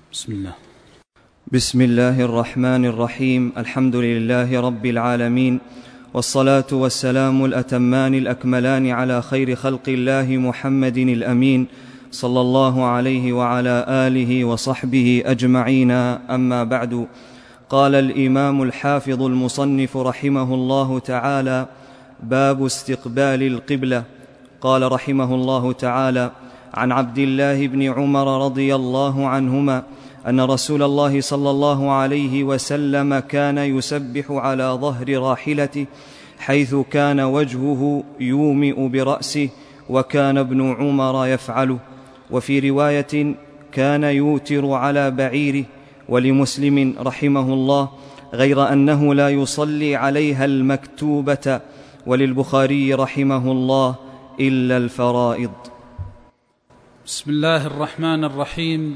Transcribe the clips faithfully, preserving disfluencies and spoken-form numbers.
بسم الله. بسم الله الرحمن الرحيم. الحمد لله رب العالمين، والصلاة والسلام الأتمان الأكملان على خير خلق الله محمد الأمين، صلى الله عليه وعلى آله وصحبه أجمعين. أما بعد، قال الإمام الحافظ المصنف رحمه الله تعالى: باب استقبال القبلة. قال رحمه الله تعالى: عن عبد الله بن عمر رضي الله عنهما أن رسول الله صلى الله عليه وسلم كان يسبح على ظهر راحلته، حيث كان وجهه يومئ برأسه، وكان ابن عمر يفعله. وفي رواية: كان يوتر على بعيره. ولمسلم رحمه الله: غير أنه لا يصلي عليها المكتوبة. وللبخاري رحمه الله: إلا الفرائض. بسم الله الرحمن الرحيم.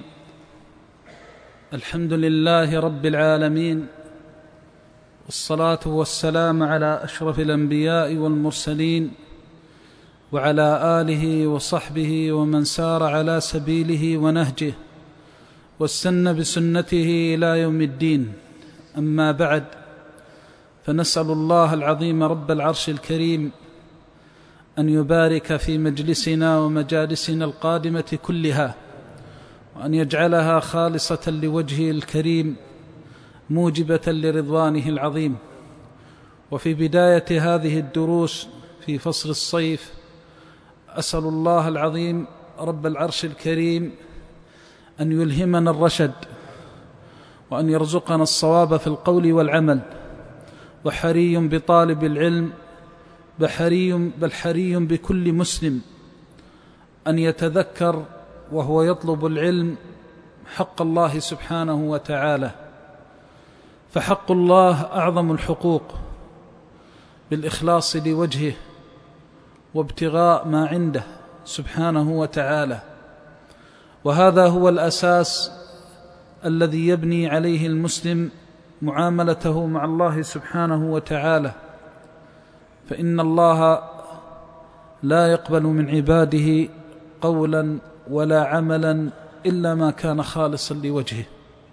الحمد لله رب العالمين، والصلاة والسلام على أشرف الأنبياء والمرسلين، وعلى آله وصحبه ومن سار على سبيله ونهجه واستنى بسنته إلى يوم الدين. أما بعد، فنسأل الله العظيم رب العرش الكريم أن يبارك في مجلسنا ومجالسنا القادمة كلها، وأن يجعلها خالصة لوجهه الكريم موجبة لرضوانه العظيم. وفي بداية هذه الدروس في فصل الصيف، أسأل الله العظيم رب العرش الكريم أن يلهمنا الرشد، وأن يرزقنا الصواب في القول والعمل. وحري بطالب العلم بحري بل حري بكل مسلم أن يتذكر وهو يطلب العلم حق الله سبحانه وتعالى، فحق الله أعظم الحقوق، بالإخلاص لوجهه وابتغاء ما عنده سبحانه وتعالى. وهذا هو الأساس الذي يبني عليه المسلم معاملته مع الله سبحانه وتعالى، فإن الله لا يقبل من عباده قولا ولا عملا إلا ما كان خالصا لوجهه.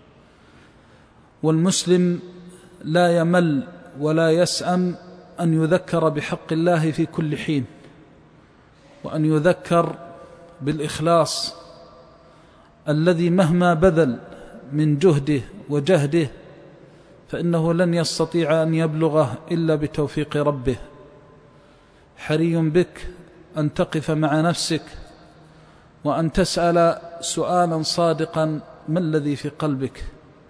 والمسلم لا يمل ولا يسأم أن يذكر بحق الله في كل حين، وأن يذكر بالإخلاص الذي مهما بذل من جهده وجهده فإنه لن يستطيع أن يبلغه إلا بتوفيق ربه. حري بك أن تقف مع نفسك وأن تسأل سؤالا صادقا: ما الذي في قلبك؟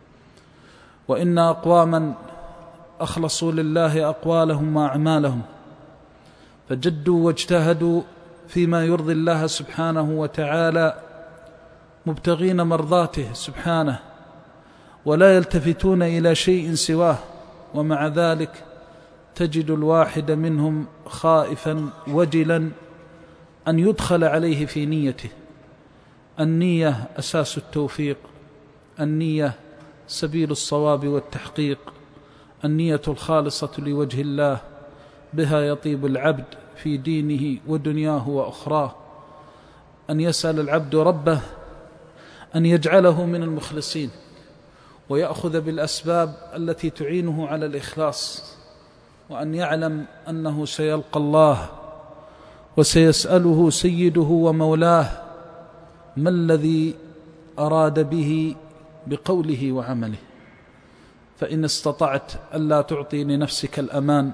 وإن أقواما أخلصوا لله أقوالهم وأعمالهم، فجدوا واجتهدوا فيما يرضي الله سبحانه وتعالى، مبتغين مرضاته سبحانه، ولا يلتفتون إلى شيء سواه. ومع ذلك تجد الواحد منهم خائفا وجلا أن يدخل عليه في نيته. النية أساس التوفيق، النية سبيل الصواب والتحقيق، النية الخالصة لوجه الله، بها يطيب العبد في دينه ودنياه وأخراه. أن يسأل العبد ربه أن يجعله من المخلصين، ويأخذ بالأسباب التي تعينه على الإخلاص، وأن يعلم أنه سيلقى الله وسيسأله سيده ومولاه ما الذي أراد به بقوله وعمله. فإن استطعت ألا تعطي لنفسك الأمان،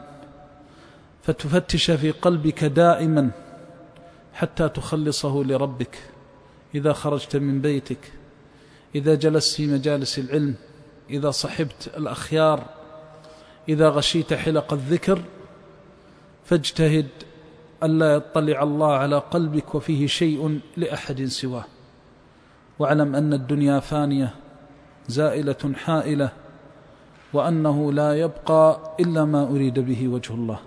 فتفتش في قلبك دائما حتى تخلصه لربك، إذا خرجت من بيتك، إذا جلست في مجالس العلم، إذا صحبت الأخيار، إذا غشيت حلق الذكر، فاجتهد ألا يطلع الله على قلبك وفيه شيء لأحد سواه. واعلم أن الدنيا فانية زائلة حائلة، وأنه لا يبقى إلا ما أريد به وجه الله.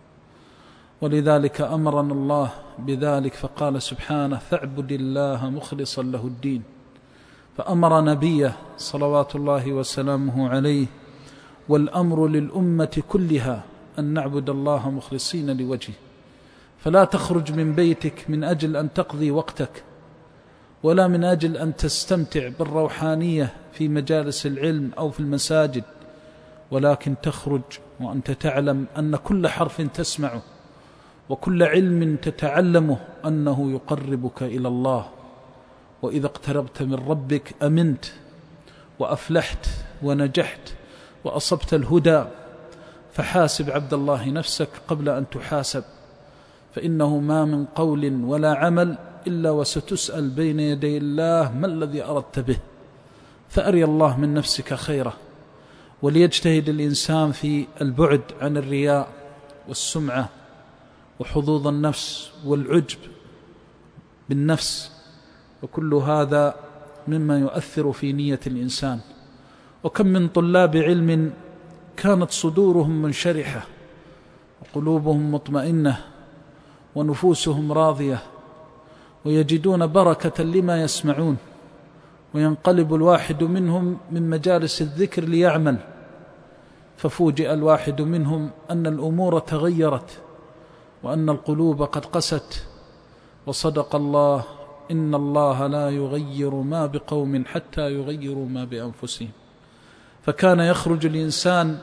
ولذلك أمرنا الله بذلك، فقال سبحانه: فاعبد الله مخلصا له الدين. فأمر نبيه صلوات الله وسلامه عليه، والأمر للأمة كلها أن نعبد الله مخلصين لوجهه. فلا تخرج من بيتك من أجل أن تقضي وقتك ولا من أجل أن تستمتع بالروحانية في مجالس العلم أو في المساجد، ولكن تخرج وأنت تعلم أن كل حرف تسمعه وكل علم تتعلمه أنه يقربك إلى الله، وإذا اقتربت من ربك أمنت وأفلحت ونجحت وأصبت الهدى. فحاسب عبد الله نفسك قبل أن تحاسب، فإنه ما من قول ولا عمل إلا وستسأل بين يدي الله ما الذي أردت به، فأري الله من نفسك خيره. وليجتهد الإنسان في البعد عن الرياء والسمعة وحظوظ النفس والعجب بالنفس، وكل هذا مما يؤثر في نية الإنسان. وكم من طلاب علم كانت صدورهم منشرحة وقلوبهم مطمئنة ونفوسهم راضية، ويجدون بركة لما يسمعون، وينقلب الواحد منهم من مجالس الذكر ليعمل، ففوجئ الواحد منهم أن الأمور تغيرت وأن القلوب قد قست. وصدق الله: إن الله لا يغير ما بقوم حتى يغيروا ما بأنفسهم. فكان يخرج الإنسان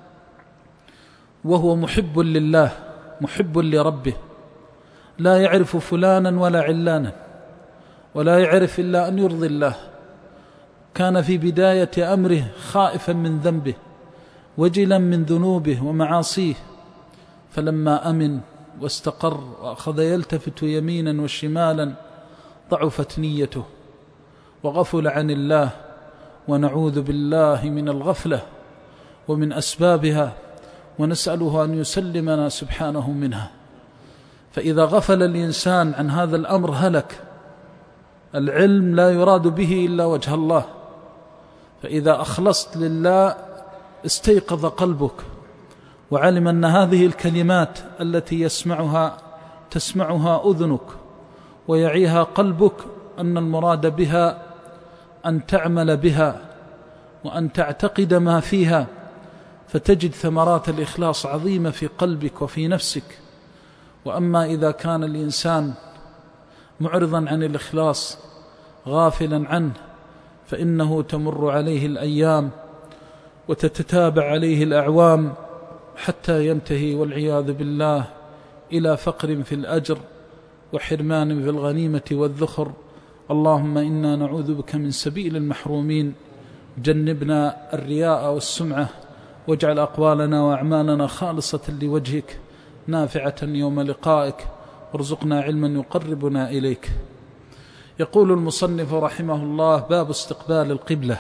وهو محب لله محب لربه، لا يعرف فلانا ولا علانا، ولا يعرف إلا أن يرضي الله. كان في بداية أمره خائفا من ذنبه وجلا من ذنوبه ومعاصيه، فلما أمن واستقر وأخذ يلتفت يمينا وشمالا ضعفت نيته وغفل عن الله، ونعوذ بالله من الغفلة ومن أسبابها، ونسأله أن يسلمنا سبحانه منها. فإذا غفل الإنسان عن هذا الأمر هلك. العلم لا يراد به إلا وجه الله، فإذا أخلصت لله استيقظ قلبك وعلم أن هذه الكلمات التي يسمعها تسمعها أذنك ويعيها قلبك، أن المراد بها أن تعمل بها وأن تعتقد ما فيها، فتجد ثمرات الإخلاص عظيمة في قلبك وفي نفسك. وأما إذا كان الإنسان معرضا عن الإخلاص غافلا عنه، فإنه تمر عليه الأيام وتتتابع عليه الأعوام حتى ينتهي والعياذ بالله إلى فقر في الأجر وحرمان في الغنيمة والذخر. اللهم إنا نعوذ بك من سبيل المحرومين. جنبنا الرياء والسمعة، واجعل أقوالنا وأعمالنا خالصة لوجهك نافعة يوم لقائك، وارزقنا علما يقربنا إليك. يقول المصنف رحمه الله: باب استقبال القبلة.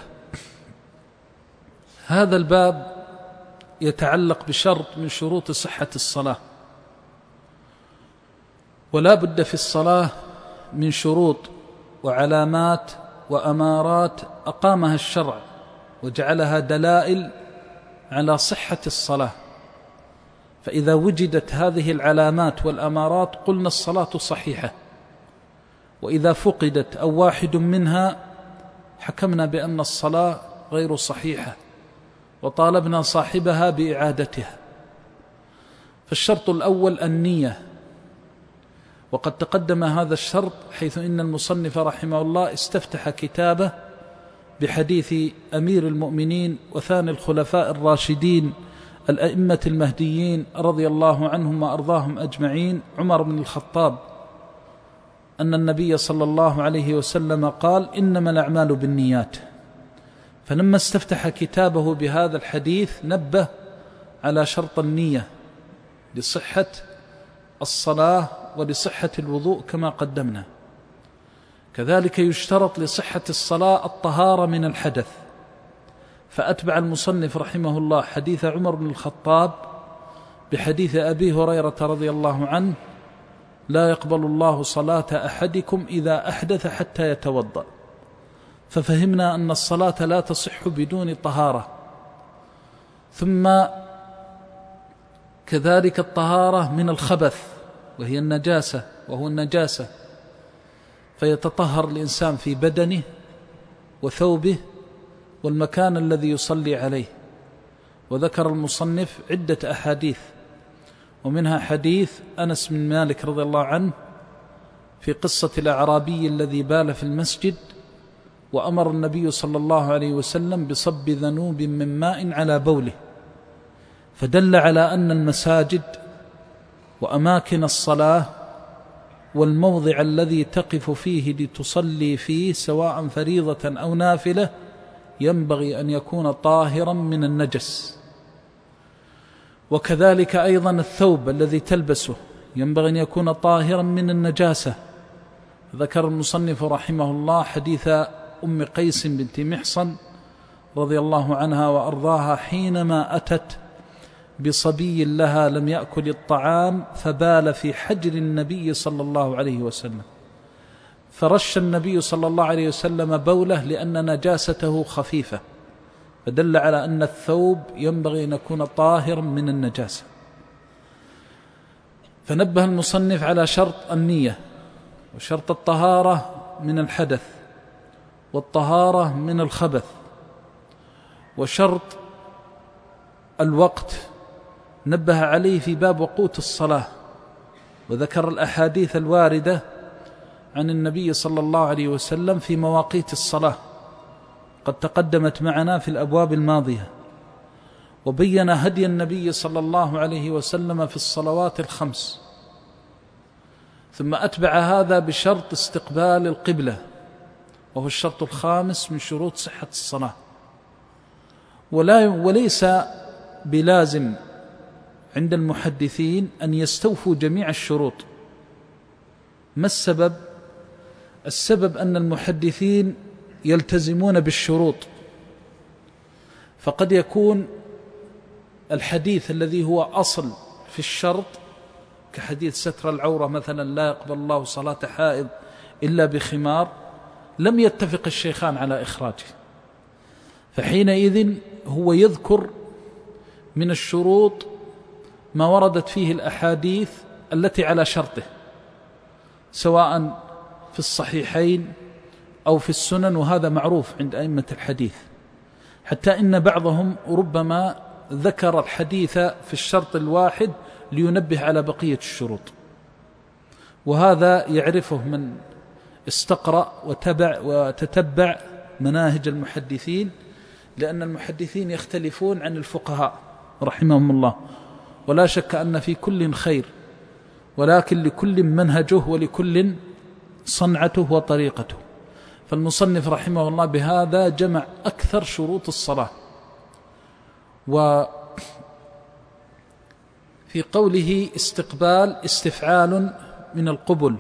هذا الباب يتعلق بشرط من شروط صحة الصلاة، ولا بد في الصلاة من شروط وعلامات وأمارات أقامها الشرع وجعلها دلائل على صحة الصلاة. فإذا وجدت هذه العلامات والأمارات قلنا الصلاة صحيحة، وإذا فقدت أو واحد منها حكمنا بأن الصلاة غير صحيحة وطالبنا صاحبها بإعادتها. فالشرط الأول النية، وقد تقدم هذا الشرط، حيث إن المصنف رحمه الله استفتح كتابه بحديث أمير المؤمنين وثاني الخلفاء الراشدين الأئمة المهديين رضي الله عنهم وأرضاهم أجمعين، عمر بن الخطاب، أن النبي صلى الله عليه وسلم قال: إنما الأعمال بالنيات. فلما استفتح كتابه بهذا الحديث نبه على شرط النية لصحة الصلاة ولصحة الوضوء كما قدمنا. كذلك يشترط لصحة الصلاة الطهارة من الحدث، فأتبع المصنف رحمه الله حديث عمر بن الخطاب بحديث أبي هريرة رضي الله عنه: لا يقبل الله صلاة أحدكم إذا أحدث حتى يتوضأ. ففهمنا أن الصلاة لا تصح بدون طهارة. ثم كذلك الطهارة من الخبث وهي النجاسة وهو النجاسة، فيتطهر الإنسان في بدنه وثوبه والمكان الذي يصلي عليه. وذكر المصنف عدة أحاديث، ومنها حديث أنس بن مالك رضي الله عنه في قصة الأعرابي الذي بال في المسجد، وأمر النبي صلى الله عليه وسلم بصب ذنوب من ماء على بوله، فدل على أن المساجد وأماكن الصلاة والموضع الذي تقف فيه لتصلي فيه سواء فريضة أو نافلة ينبغي أن يكون طاهرا من النجس. وكذلك أيضا الثوب الذي تلبسه ينبغي أن يكون طاهرا من النجاسة. ذكر المصنف رحمه الله حديث أم قيس بنت محصن رضي الله عنها وأرضاها حينما أتت بصبي لها لم يأكل الطعام فبال في حجر النبي صلى الله عليه وسلم، فرش النبي صلى الله عليه وسلم بوله لأن نجاسته خفيفة، فدل على أن الثوب ينبغي أن يكون طاهرا من النجاسة. فنبه المصنف على شرط النية، وشرط الطهارة من الحدث، والطهارة من الخبث، وشرط الوقت نبه عليه في باب وقوت الصلاة، وذكر الأحاديث الواردة عن النبي صلى الله عليه وسلم في مواقيت الصلاة قد تقدمت معنا في الأبواب الماضية، وبين هدي النبي صلى الله عليه وسلم في الصلوات الخمس، ثم أتبع هذا بشرط استقبال القبلة، وهو الشرط الخامس من شروط صحة الصلاة. ولا وليس بلازم عند المحدثين أن يستوفوا جميع الشروط. ما السبب؟ السبب أن المحدثين يلتزمون بالشروط، فقد يكون الحديث الذي هو أصل في الشرط كحديث ستر العورة مثلا، لا يقبل الله صلاة حائض إلا بخمار، لم يتفق الشيخان على إخراجه، فحينئذ هو يذكر من الشروط ما وردت فيه الأحاديث التي على شرطه، سواء في الصحيحين أو في السنن، وهذا معروف عند أئمة الحديث، حتى إن بعضهم ربما ذكر الحديث في الشرط الواحد لينبه على بقية الشروط، وهذا يعرفه من استقرأ وتبع وتتبع مناهج المحدثين، لأن المحدثين يختلفون عن الفقهاء رحمهم الله، ولا شك أن في كل خير، ولكن لكل منهجه ولكل صنعته وطريقته. فالمصنف رحمه الله بهذا جمع أكثر شروط الصلاة. وفي قوله استقبال استفعال من القبل،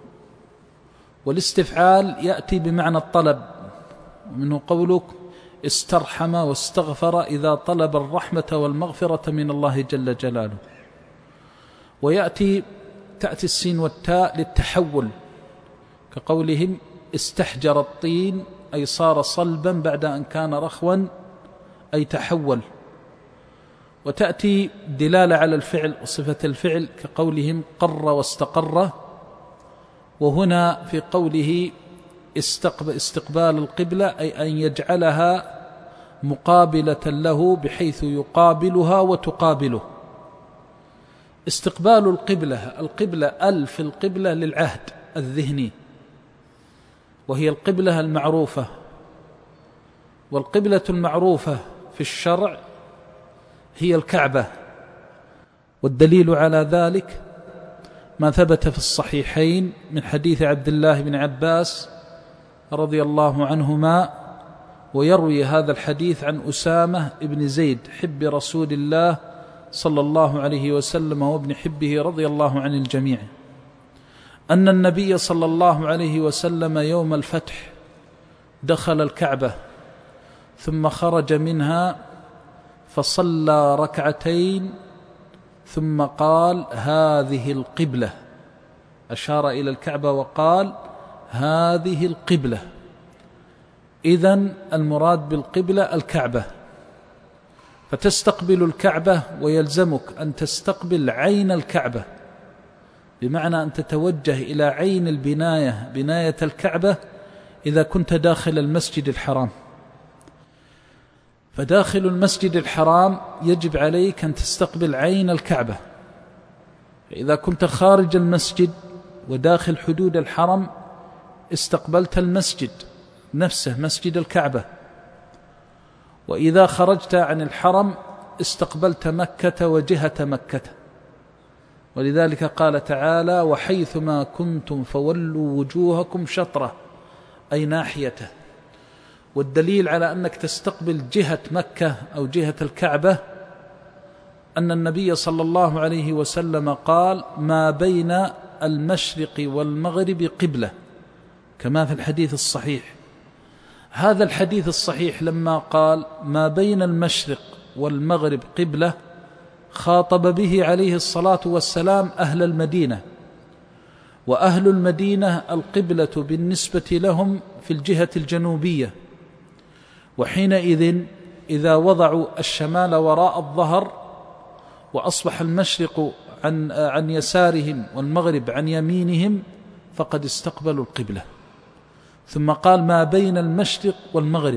والاستفعال يأتي بمعنى الطلب، ومنه قولك استرحم واستغفر إذا طلب الرحمة والمغفرة من الله جل جلاله. ويأتي تأتي السين والتاء للتحول، كقولهم استحجر الطين أي صار صلبا بعد أن كان رخوا أي تحول. وتأتي دلالة على الفعل وصفة الفعل كقولهم قر واستقر. وهنا في قوله استقبال القبلة أي أن يجعلها مقابلة له بحيث يقابلها وتقابله. استقبال القبلة، القبلة ال في القبلة للعهد الذهني، وهي القبلة المعروفة، والقبلة المعروفة في الشرع هي الكعبة، والدليل على ذلك ما ثبت في الصحيحين من حديث عبد الله بن عباس رضي الله عنهما، ويروي هذا الحديث عن أسامة بن زيد حب رسول الله صلى الله عليه وسلم وابن حبه رضي الله عن الجميع، أن النبي صلى الله عليه وسلم يوم الفتح دخل الكعبة ثم خرج منها فصلى ركعتين ثم قال هذه القبلة، أشار إلى الكعبة وقال هذه القبلة. إذن المراد بالقبلة الكعبة، فتستقبل الكعبة ويلزمك أن تستقبل عين الكعبة، بمعنى أن تتوجه إلى عين البناية بناية الكعبة إذا كنت داخل المسجد الحرام. فداخل المسجد الحرام يجب عليك أن تستقبل عين الكعبة، فإذا كنت خارج المسجد وداخل حدود الحرم استقبلت المسجد نفسه مسجد الكعبة، وإذا خرجت عن الحرم استقبلت مكة وجهة مكة. ولذلك قال تعالى: وحيثما كنتم فولوا وجوهكم شطرة، أي ناحيته. والدليل على أنك تستقبل جهة مكة أو جهة الكعبة أن النبي صلى الله عليه وسلم قال: ما بين المشرق والمغرب قبلة، كما في الحديث الصحيح. هذا الحديث الصحيح لما قال ما بين المشرق والمغرب قبلة خاطب به عليه الصلاة والسلام أهل المدينة، وأهل المدينة القبلة بالنسبة لهم في الجهة الجنوبية، وحينئذ إذا وضعوا الشمال وراء الظهر وأصبح المشرق عن, عن يسارهم والمغرب عن يمينهم فقد استقبلوا القبلة. ثم قال ما بين المشرق والمغرب،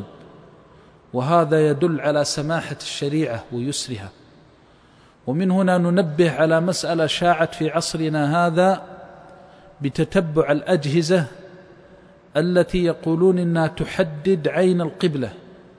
وهذا يدل على سماحة الشريعة ويسرها. ومن هنا ننبه على مسألة شاعت في عصرنا هذا بتتبع الأجهزة التي يقولون إنها تحدد عين القبلة،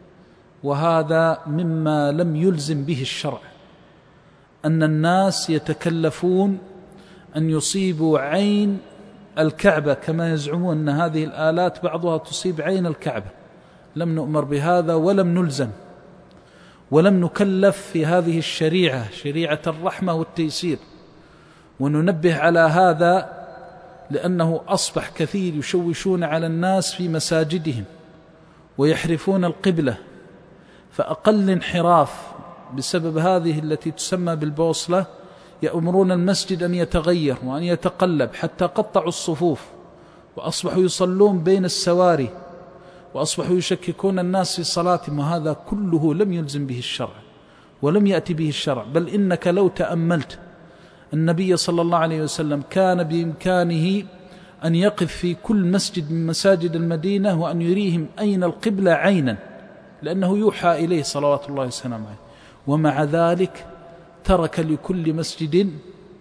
وهذا مما لم يلزم به الشرع، أن الناس يتكلفون أن يصيبوا عين الكعبة كما يزعمون أن هذه الآلات بعضها تصيب عين الكعبة. لم نؤمر بهذا ولم نلزم ولم نكلف في هذه الشريعة، شريعة الرحمة والتيسير. وننبه على هذا لأنه أصبح كثير يشوشون على الناس في مساجدهم ويحرفون القبلة، فأقل انحراف بسبب هذه التي تسمى بالبوصلة يأمرون المسجد أن يتغير وأن يتقلب حتى قطعوا الصفوف، وأصبحوا يصلون بين السواري، وأصبحوا يشككون الناس في صلاتهم. وهذا كله لم يلزم به الشرع ولم يأتي به الشرع. بل إنك لو تأملت النبي صلى الله عليه وسلم كان بإمكانه أن يقف في كل مسجد من مساجد المدينة وأن يريهم أين القبلة عينا، لأنه يوحى إليه صلوات الله وسلامه عليه، ومع ذلك ترك لكل مسجد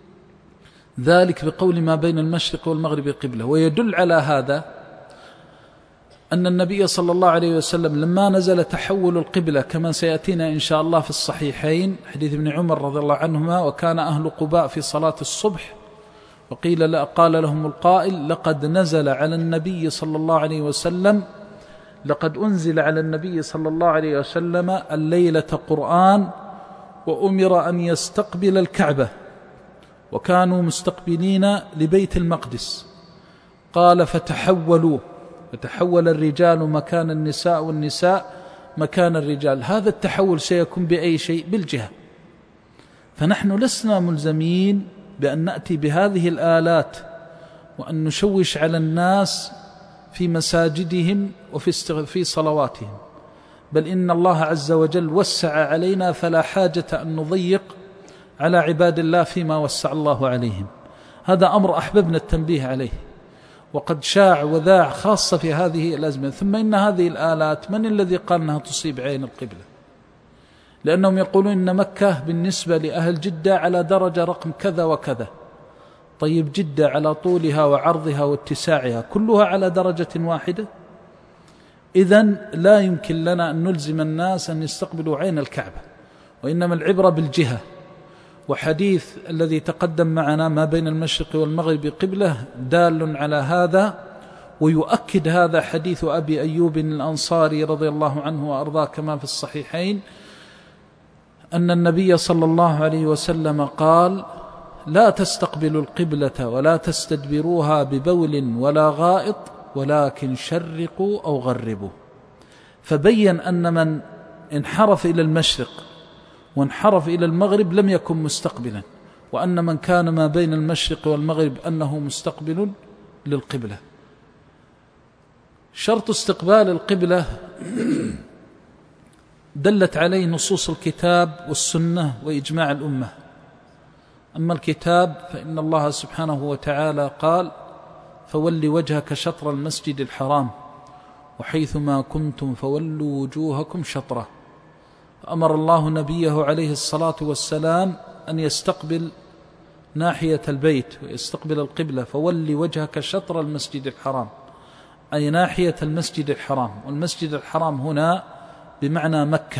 ذلك بقول ما بين المشرق والمغرب قبلة. ويدل على هذا أن النبي صلى الله عليه وسلم لما نزل تحول القبلة كما سيأتينا إن شاء الله في الصحيحين حديث ابن عمر رضي الله عنهما: وكان أهل قباء في صلاة الصبح وقيل لا قال لهم القائل: لقد نزل على النبي صلى الله عليه وسلم لقد أنزل على النبي صلى الله عليه وسلم الليلة قرآن وأمر أن يستقبل الكعبة، وكانوا مستقبلين لبيت المقدس. قال: فتحولوا، فتحول الرجال مكان النساء والنساء مكان الرجال. هذا التحول سيكون بأي شيء؟ بالجهة. فنحن لسنا ملزمين بأن نأتي بهذه الآلات وأن نشوش على الناس في مساجدهم وفي في صلواتهم، بل إن الله عز وجل وسع علينا فلا حاجة أن نضيق على عباد الله فيما وسع الله عليهم. هذا أمر أحببنا التنبيه عليه، وقد شاع وذاع خاصة في هذه الأزمة. ثم إن هذه الآلات من الذي قال أنها تصيب عين القبلة؟ لأنهم يقولون إن مكة بالنسبة لأهل جدة على درجة رقم كذا وكذا. طيب جدة على طولها وعرضها واتساعها كلها على درجة واحدة؟ إذن لا يمكن لنا أن نلزم الناس أن يستقبلوا عين الكعبة، وإنما العبرة بالجهة. وحديث الذي تقدم معنا ما بين المشرق والمغرب قبلة دال على هذا، ويؤكد هذا حديث أبي أيوب الأنصاري رضي الله عنه وأرضاه كما في الصحيحين أن النبي صلى الله عليه وسلم قال: لا تستقبلوا القبلة ولا تستدبروها ببول ولا غائط ولكن شرقوا أو غربوا. فبين أن من انحرف إلى المشرق وانحرف إلى المغرب لم يكن مستقبلا، وأن من كان ما بين المشرق والمغرب أنه مستقبل للقبلة. شرط استقبال القبلة دلت عليه نصوص الكتاب والسنة وإجماع الأمة. أما الكتاب فإن الله سبحانه وتعالى قال: فول وجهك شطر المسجد الحرام وحيثما كنتم فولوا وجوهكم شطره. أمر الله نبيه عليه الصلاة والسلام أن يستقبل ناحية البيت ويستقبل القبلة فولي وجهك شطر المسجد الحرام، أي ناحية المسجد الحرام. والمسجد الحرام هنا بمعنى مكة.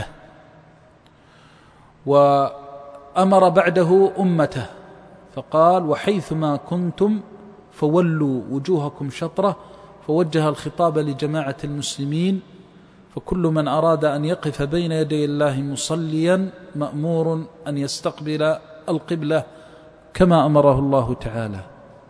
وأمر بعده أمته فقال وحيثما كنتم فولوا وجوهكم شطرة، فوجه الخطاب لجماعة المسلمين. فكل من أراد أن يقف بين يدي الله مصليا مأمور أن يستقبل القبلة كما أمره الله تعالى.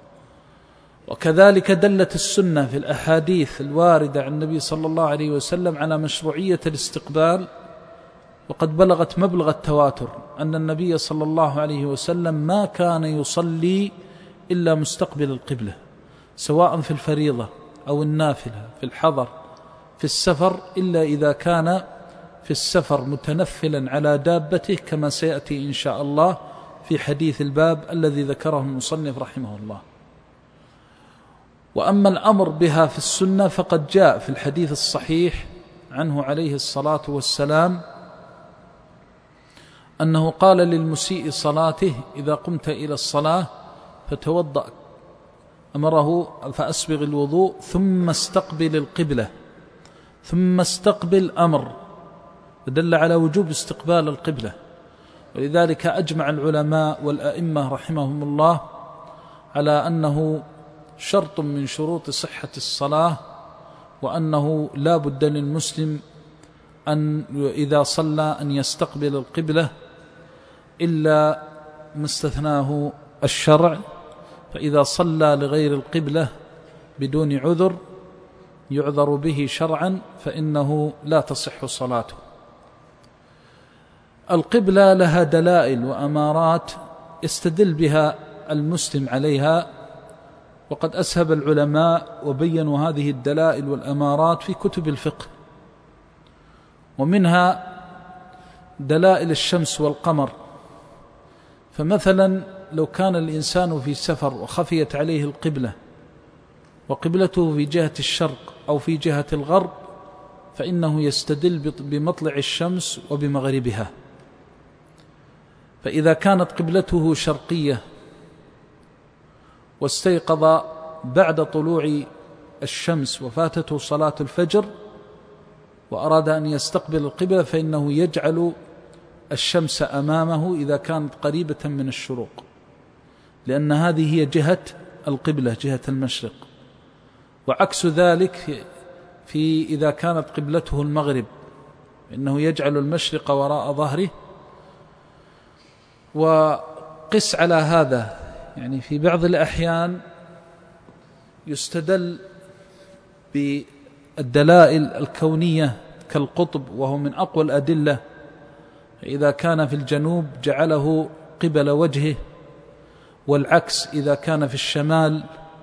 وكذلك دلت السنة في الأحاديث الواردة عن النبي صلى الله عليه وسلم على مشروعية الاستقبال، وقد بلغت مبلغ التواتر أن النبي صلى الله عليه وسلم ما كان يصلي إلا مستقبل القبلة، سواء في الفريضة أو النافلة، في الحضر في السفر، إلا إذا كان في السفر متنفلا على دابته كما سيأتي إن شاء الله في حديث الباب الذي ذكره المصنف رحمه الله. وأما الأمر بها في السنة فقد جاء في الحديث الصحيح عنه عليه الصلاة والسلام أنه قال للمسيء صلاته إذا قمت إلى الصلاة فتوضأ، أمره فأسبغ الوضوء ثم استقبل القبلة، ثم استقبل أمر، فدل على وجوب استقبال القبلة. ولذلك أجمع العلماء والأئمة رحمهم الله على أنه شرط من شروط صحة الصلاة، وأنه لا بد للمسلم أن إذا صلى أن يستقبل القبلة إلا ما استثناه الشرع. فإذا صلى لغير القبلة بدون عذر يعذر به شرعا فإنه لا تصح صلاته. القبلة لها دلائل وأمارات يستدل بها المسلم عليها، وقد أسهب العلماء وبينوا هذه الدلائل والأمارات في كتب الفقه. ومنها دلائل الشمس والقمر. فمثلا لو كان الإنسان في سفر وخفيت عليه القبلة وقبلته في جهة الشرق أو في جهة الغرب، فإنه يستدل بمطلع الشمس وبمغربها. فإذا كانت قبلته شرقية واستيقظ بعد طلوع الشمس وفاتته صلاة الفجر وأراد أن يستقبل القبلة، فإنه يجعل الشمس أمامه إذا كانت قريبة من الشروق، لأن هذه هي جهة القبلة، جهة المشرق. وعكس ذلك في إذا كانت قبلته المغرب، إنه يجعل المشرق وراء ظهره. وقس على هذا، يعني في بعض الأحيان يستدل بالدلائل الكونية كالقطب، وهو من أقوى الأدلة. إذا كان في الجنوب جعله قبل وجهه، والعكس إذا كان في الشمال.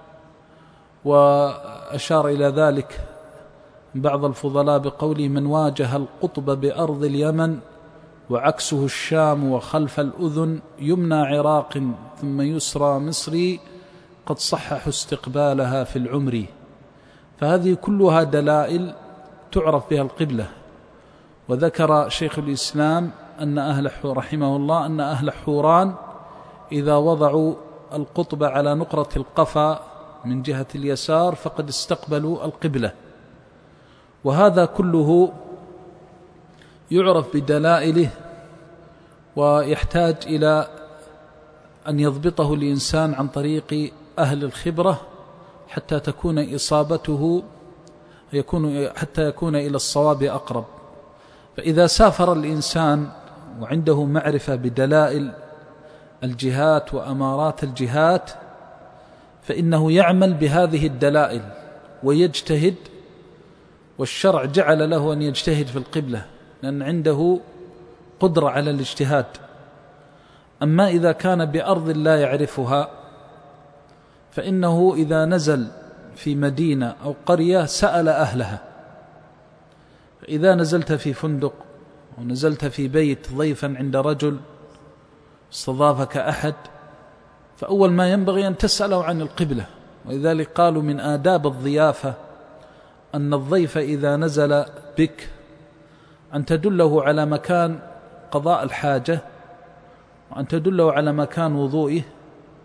وأشار إلى ذلك بعض الفضلاء بقوله من واجه القطب بأرض اليمن وعكسه الشام وخلف الأذن يمنى عراق ثم يسرى مصري قد صحح استقبالها في العمر. فهذه كلها دلائل تعرف بها القبلة. وذكر شيخ الإسلام أن أهل رحمه الله أن أهل حوران إذا وضعوا القطب على نقرة القفا من جهة اليسار فقد استقبلوا القبلة. وهذا كله يعرف بدلائله، ويحتاج إلى أن يضبطه الإنسان عن طريق أهل الخبرة حتى تكون إصابته يكون حتى يكون إلى الصواب أقرب. فإذا سافر الإنسان وعنده معرفة بدلائل الجهات وأمارات الجهات، فإنه يعمل بهذه الدلائل ويجتهد، والشرع جعل له أن يجتهد في القبلة لأن عنده قدرة على الاجتهاد. أما إذا كان بأرض لا يعرفها فإنه إذا نزل في مدينة أو قرية سأل أهلها. فإذا نزلت في فندق ونزلت في بيت ضيفا عند رجل استضافك أحد، فأول ما ينبغي أن تسأله عن القبلة. ولذلك قالوا من آداب الضيافة أن الضيف إذا نزل بك أن تدله على مكان قضاء الحاجة، وأن تدله على مكان وضوئه،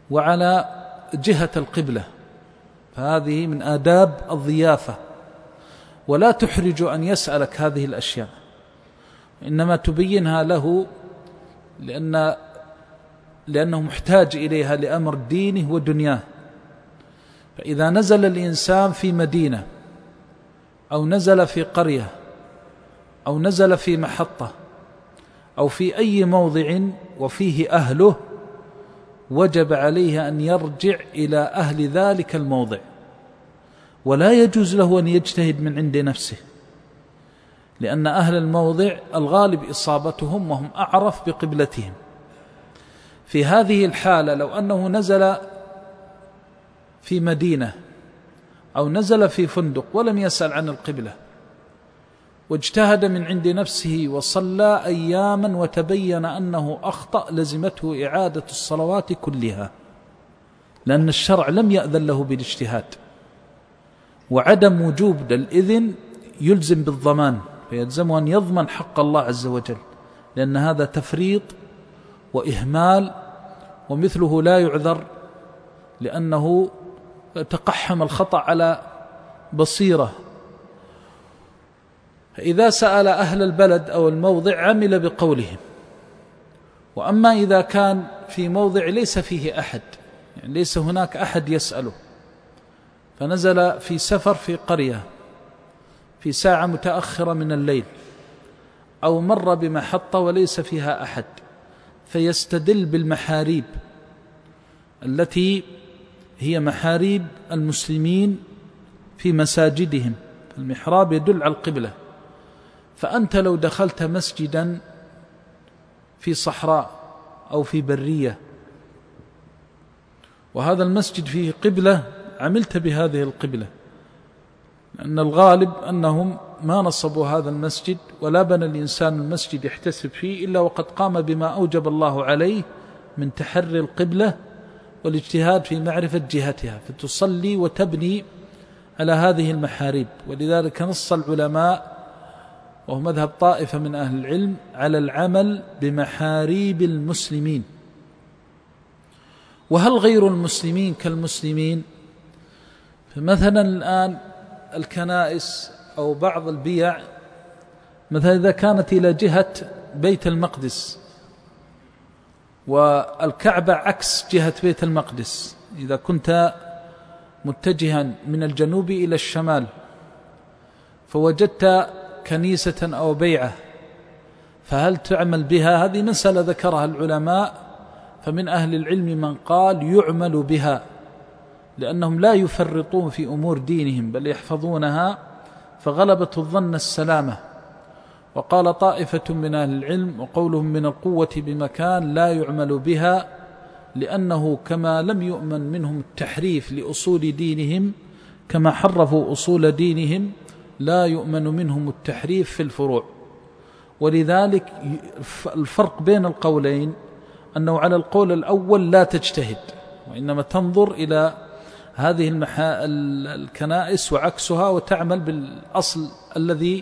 وعلى جهة القبلة، فهذه من آداب الضيافة، ولا تحرج أن يسألك هذه الأشياء، إنما تبينها له لأن لأنه محتاج إليها لأمر دينه ودنياه. فإذا نزل الإنسان في مدينة أو نزل في قرية أو نزل في محطة أو في أي موضع وفيه أهله، وجب عليه أن يرجع إلى أهل ذلك الموضع، ولا يجوز له أن يجتهد من عند نفسه، لأن أهل الموضع الغالب إصابتهم وهم أعرف بقبلتهم. في هذه الحالة لو أنه نزل في مدينة أو نزل في فندق ولم يسأل عن القبلة واجتهد من عند نفسه وصلى أياما وتبين أنه أخطأ، لزمته إعادة الصلوات كلها، لأن الشرع لم يأذن له بالاجتهاد، وعدم وجوب الإذن يلزم بالضمان، فيلزم أن يضمن حق الله عز وجل، لأن هذا تفريط وإهمال، ومثله لا يعذر لأنه تقحم الخطأ على بصيرة. إذا سأل أهل البلد أو الموضع عمل بقولهم. وأما إذا كان في موضع ليس فيه أحد، يعني ليس هناك أحد يسأله، فنزل في سفر في قرية في ساعة متأخرة من الليل، أو مر بمحطة وليس فيها أحد، فيستدل بالمحاريب التي هي محاريب المسلمين في مساجدهم، المحراب يدل على القبلة. فأنت لو دخلت مسجدا في صحراء أو في برية وهذا المسجد فيه قبلة، عملت بهذه القبلة، لأن الغالب أنهم ما نصبوا هذا المسجد ولا بنى الإنسان المسجد يحتسب فيه إلا وقد قام بما أوجب الله عليه من تحري القبلة والاجتهاد في معرفة جهتها، فتصلي وتبني على هذه المحاريب. ولذلك نص العلماء، وهو مذهب طائفة من أهل العلم، على العمل بمحاريب المسلمين. وهل غير المسلمين كالمسلمين؟ فمثلا الآن الكنائس أو بعض البيع، مثلا إذا كانت إلى جهة بيت المقدس والكعبة عكس جهة بيت المقدس، إذا كنت متجها من الجنوب إلى الشمال فوجدت كنيسة أو بيعة، فهل تعمل بها؟ هذه مسألة ذكرها العلماء، فمن أهل العلم من قال يعمل بها، لأنهم لا يفرطون في أمور دينهم بل يحفظونها، فغلبة الظن السلامة. وقال طائفة من أهل العلم وقولهم من القوة بمكان لا يعمل بها، لأنه كما لم يؤمن منهم التحريف لأصول دينهم كما حرفوا أصول دينهم لا يؤمن منهم التحريف في الفروع. ولذلك الفرق بين القولين أنه على القول الأول لا تجتهد، وإنما تنظر إلى هذه المحا... الكنائس وعكسها وتعمل بالأصل الذي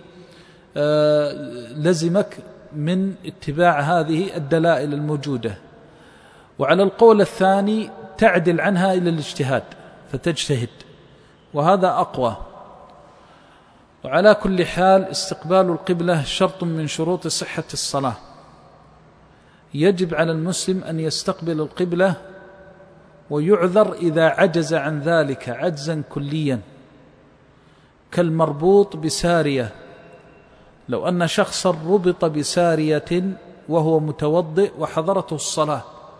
لزمك من اتباع هذه الدلائل الموجودة. وعلى القول الثاني تعدل عنها إلى الاجتهاد فتجتهد، وهذا أقوى. وعلى كل حال استقبال القبلة شرط من شروط صحة الصلاة، يجب على المسلم أن يستقبل القبلة، ويعذر إذا عجز عن ذلك عجزا كليا، كالمربوط بسارية. لو أن شخصا ربط بسارية وهو متوضئ وحضرته الصلاة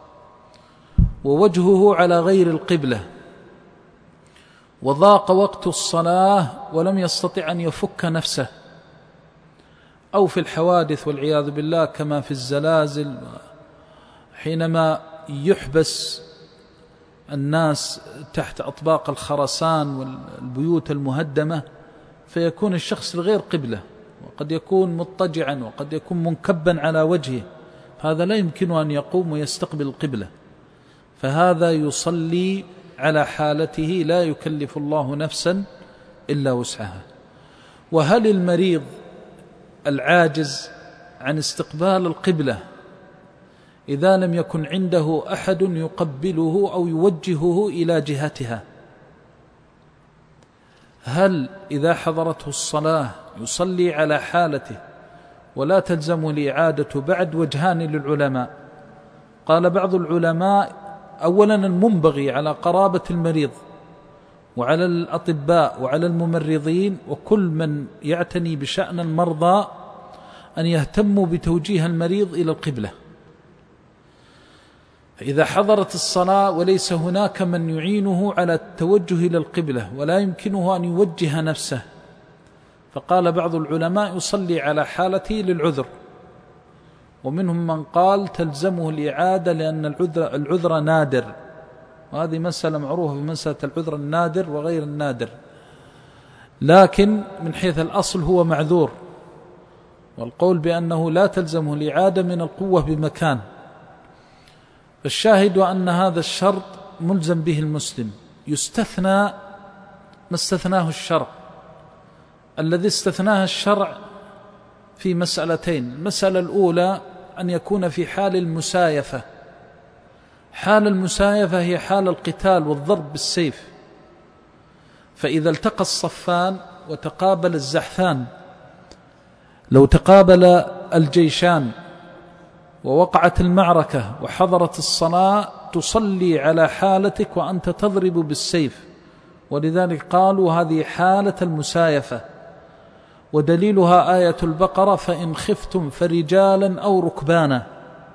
ووجهه على غير القبلة وضاق وقت الصلاة ولم يستطع أن يفك نفسه، أو في الحوادث والعياذ بالله كما في الزلازل حينما يحبس الناس تحت أطباق الخرسان والبيوت المهدمة، فيكون الشخص لغير قبلة، وقد يكون مضطجعا وقد يكون منكبا على وجهه، هذا لا يمكن أن يقوم ويستقبل القبلة، فهذا يصلي على حالته لا يكلف الله نفسا إلا وسعها. وهل المريض العاجز عن استقبال القبلة إذا لم يكن عنده أحد يقبله أو يوجهه إلى جهتها. هل إذا حضرته الصلاة يصلي على حالته ولا تلزم الإعادة بعد؟ وجهان للعلماء. قال بعض العلماء: أولا المنبغي على قرابة المريض وعلى الأطباء وعلى الممرضين وكل من يعتني بشأن المرضى أن يهتموا بتوجيه المريض إلى القبلة. فإذا حضرت الصلاة وليس هناك من يعينه على التوجه إلى القبلة ولا يمكنه أن يوجه نفسه، فقال بعض العلماء يصلي على حالته للعذر، ومنهم من قال تلزمه الإعادة لأن العذر, العذر نادر، وهذه مسألة معروفة في مسألة العذر النادر وغير النادر، لكن من حيث الأصل هو معذور، والقول بأنه لا تلزمه الإعادة من القوة بمكان. فالشاهد أن هذا الشرط ملزم به المسلم، يستثنى ما استثناه الشرع. الذي استثناه الشرع في مسألتين: المسألة الأولى أن يكون في حال المسايفة. حال المسايفة هي حال القتال والضرب بالسيف، فإذا التقى الصفان وتقابل الزحفان، لو تقابل الجيشان ووقعت المعركة وحضرت الصلاة تصلي على حالتك وأنت تضرب بالسيف، ولذلك قالوا هذه حالة المسايفة، ودليلها آية البقرة: فإن خفتم فرجالا أو ركبانا،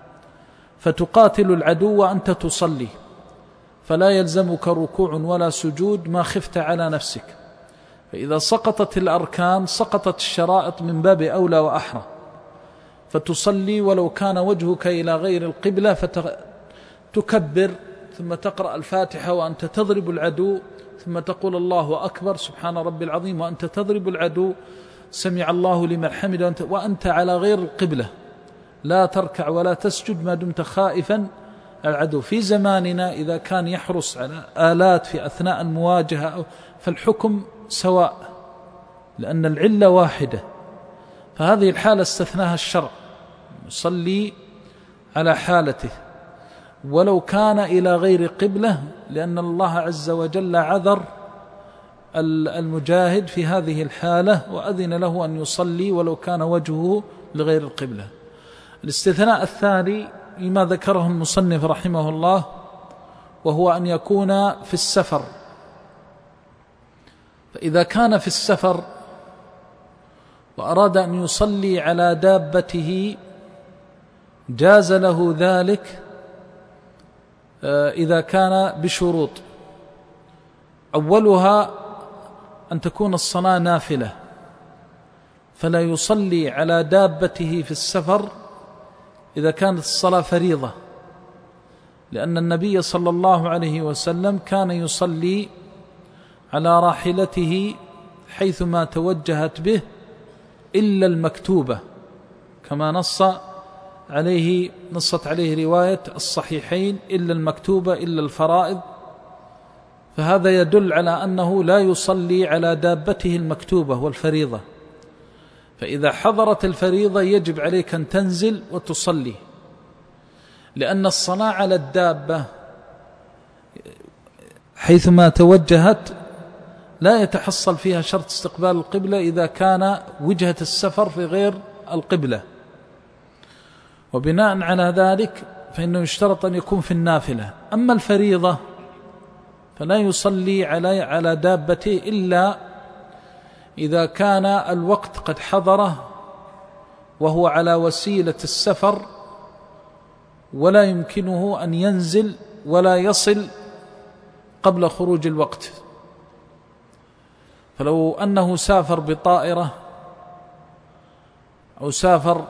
فتقاتل العدو وأنت تصلي، فلا يلزمك ركوع ولا سجود ما خفت على نفسك. فإذا سقطت الأركان سقطت الشرائط من باب أولى وأحرى، فتصلي ولو كان وجهك إلى غير القبلة، فتكبر ثم تقرأ الفاتحة وأنت تضرب العدو، ثم تقول الله أكبر سبحان ربي العظيم وأنت تضرب العدو، سمع الله لمن حمده وأنت على غير القبلة، لا تركع ولا تسجد ما دمت خائفا العدو. في زماننا إذا كان يحرص على آلات في أثناء المواجهة فالحكم سواء، لأن العلة واحدة. فهذه الحالة استثناها الشرع، يصلي على حالته ولو كان إلى غير قبلة، لأن الله عز وجل عذر المجاهد في هذه الحالة وأذن له أن يصلي ولو كان وجهه لغير القبلة. الاستثناء الثاني لما ذكره المصنف رحمه الله، وهو أن يكون في السفر. فإذا كان في السفر وأراد أن يصلي على دابته جاز له ذلك إذا كان بشروط: أولها أن تكون الصلاة نافلة، فلا يصلي على دابته في السفر إذا كانت الصلاة فريضة، لأن النبي صلى الله عليه وسلم كان يصلي على راحلته حيثما توجهت به إلا المكتوبة، كما نص عليه نصت عليه رواية الصحيحين: إلا المكتوبة إلا الفرائض. فهذا يدل على أنه لا يصلي على دابته المكتوبة والفريضة. فإذا حضرت الفريضة يجب عليك أن تنزل وتصلي، لأن الصلاة على الدابة حيثما توجهت لا يتحصل فيها شرط استقبال القبلة إذا كان وجهة السفر في غير القبلة، وبناء على ذلك فإنه يشترط أن يكون في النافلة. أما الفريضة فلا يصلي على على دابته إلا إذا كان الوقت قد حضره وهو على وسيلة السفر ولا يمكنه أن ينزل ولا يصل قبل خروج الوقت. فلو أنه سافر بطائرة أو سافر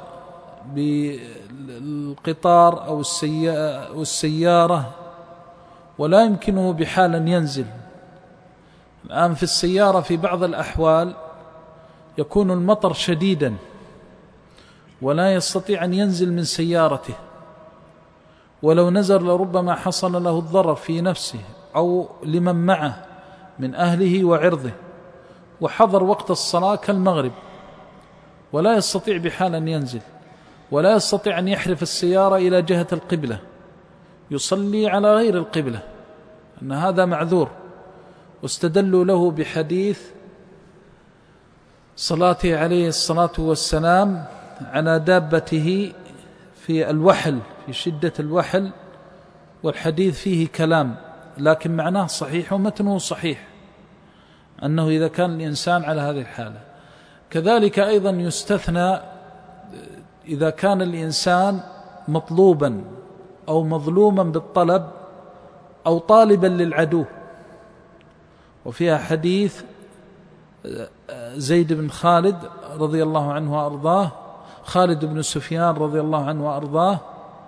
بالقطار أو السيارة ولا يمكنه بحال أن ينزل. الآن في السيارة في بعض الأحوال يكون المطر شديدا ولا يستطيع أن ينزل من سيارته، ولو نزل لربما حصل له الضرر في نفسه أو لمن معه من أهله وعرضه، وحضر وقت الصلاة كالمغرب ولا يستطيع بحال أن ينزل. ولا يستطيع أن يحرف السيارة إلى جهة القبلة، يصلي على غير القبلة، أن هذا معذور. واستدلوا له بحديث صلاته عليه الصلاة والسلام على دابته في الوحل، في شدة الوحل، والحديث فيه كلام لكن معناه صحيح ومتنه صحيح، أنه إذا كان الإنسان على هذه الحالة. كذلك أيضا يستثنى إذا كان الإنسان مطلوبا أو مظلوما بالطلب أو طالبا للعدو. وفيها حديث زيد بن خالد رضي الله عنه وأرضاه، خالد بن سفيان رضي الله عنه وأرضاه،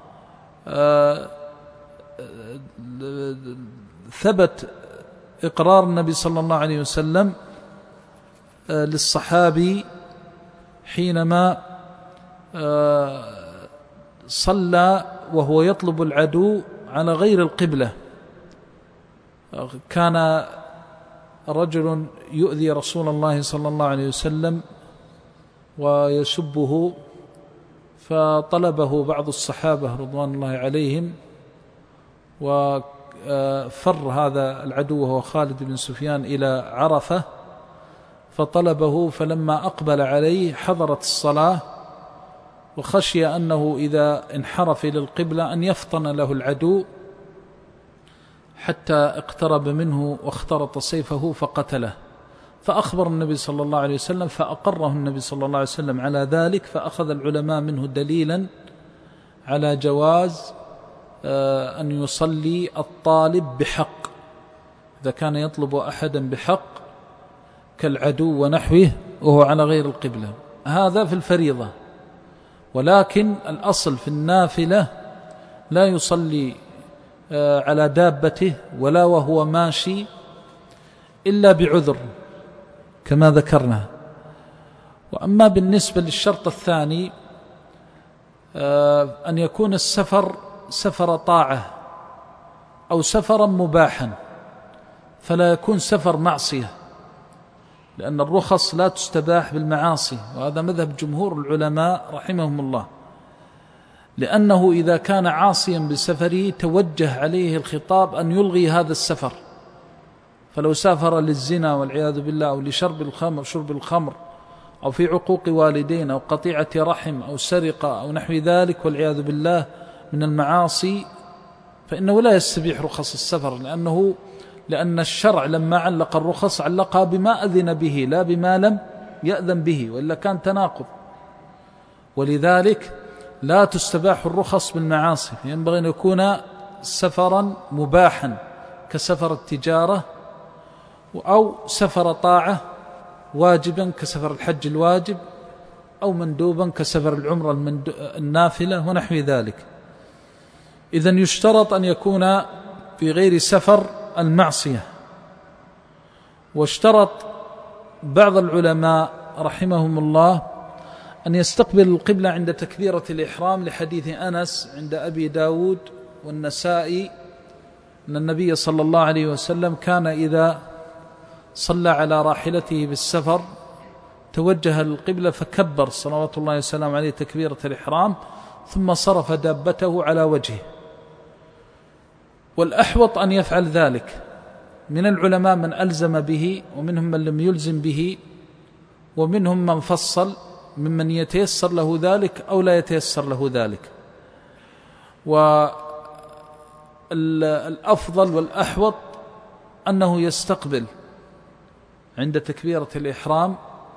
ثبت إقرار النبي صلى الله عليه وسلم للصحابي حينما صلى وهو يطلب العدو على غير القبلة. كان رجل يؤذي رسول الله صلى الله عليه وسلم ويسبه، فطلبه بعض الصحابة رضوان الله عليهم، وفر هذا العدو وهو خالد بن سفيان إلى عرفة، فطلبه، فلما أقبل عليه حضرت الصلاة، وخشي أنه إذا انحرف إلى القبلة أن يفطن له العدو حتى اقترب منه واخترط سيفه فقتله. فأخبر النبي صلى الله عليه وسلم، فأقره النبي صلى الله عليه وسلم على ذلك، فأخذ العلماء منه دليلا على جواز أن يصلي الطالب بحق إذا كان يطلب أحدا بحق كالعدو ونحوه وهو على غير القبلة. هذا في الفريضة، ولكن الأصل في النافلة لا يصلي على دابته ولا وهو ماشي إلا بعذر كما ذكرنا. وأما بالنسبة للشرط الثاني أن يكون السفر سفر طاعة أو سفرا مباحا، فلا يكون سفر معصية، لأن الرخص لا تستباح بالمعاصي، وهذا مذهب جمهور العلماء رحمهم الله، لأنه إذا كان عاصيا بسفره توجه عليه الخطاب أن يلغي هذا السفر. فلو سافر للزنا والعياذ بالله أو لشرب الخمر شرب الخمر أو في عقوق والدين أو قطيعة رحم أو سرقة أو نحو ذلك والعياذ بالله من المعاصي، فإنه لا يستبيح رخص السفر، لأنه لأن الشرع لما علق الرخص علقها بما أذن به لا بما لم يأذن به، وإلا كان تناقض. ولذلك لا تستباح الرخص بالمعاصي، ينبغي أن يكون سفرا مباحا كسفر التجارة، أو سفر طاعة واجبا كسفر الحج الواجب، أو مندوبا كسفر العمرة النافلة ونحو ذلك. إذن يشترط أن يكون في غير سفر المعصية. واشترط بعض العلماء رحمهم الله أن يستقبل القبلة عند تكبيرة الإحرام، لحديث أنس عند أبي داود والنسائي أن النبي صلى الله عليه وسلم كان إذا صلى على راحلته بالسفر توجه للقبلة فكبر صلوات الله وسلامه عليه تكبيرة الإحرام، ثم صرف دابته على وجهه. والأحوط أن يفعل ذلك. من العلماء من ألزم به، ومنهم من لم يلزم به، ومنهم من فصل ممن يتيسر له ذلك أو لا يتيسر له ذلك. والأفضل والأحوط أنه يستقبل عند تكبيرة الإحرام.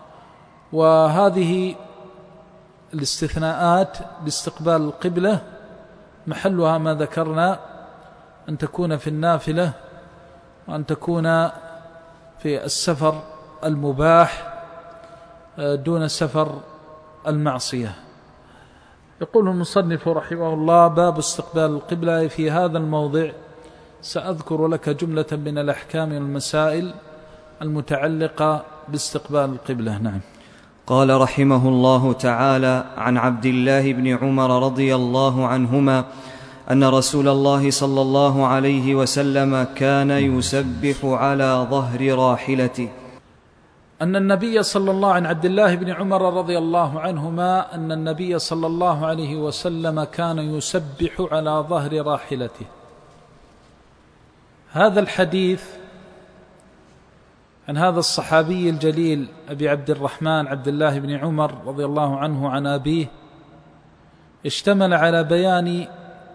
وهذه الاستثناءات باستقبال القبلة محلها ما ذكرنا، أن تكون في النافلة، وأن تكون في السفر المباح دون سفر المعصية. يقول المصنف رحمه الله: باب استقبال القبلة. في هذا الموضع سأذكر لك جملة من الأحكام والمسائل المتعلقة باستقبال القبلة. نعم. قال رحمه الله تعالى: عن عبد الله بن عمر رضي الله عنهما أن رسول الله صلى الله عليه وسلم كان يسبح على ظهر راحلته. أن النبي صلى الله عن عبد الله بن عمر رضي الله عنهما أن النبي صلى الله عليه وسلم كان يسبح على ظهر راحلته. هذا الحديث عن هذا الصحابي الجليل أبي عبد الرحمن عبد الله بن عمر رضي الله عنه عن أبيه اشتمل على بيان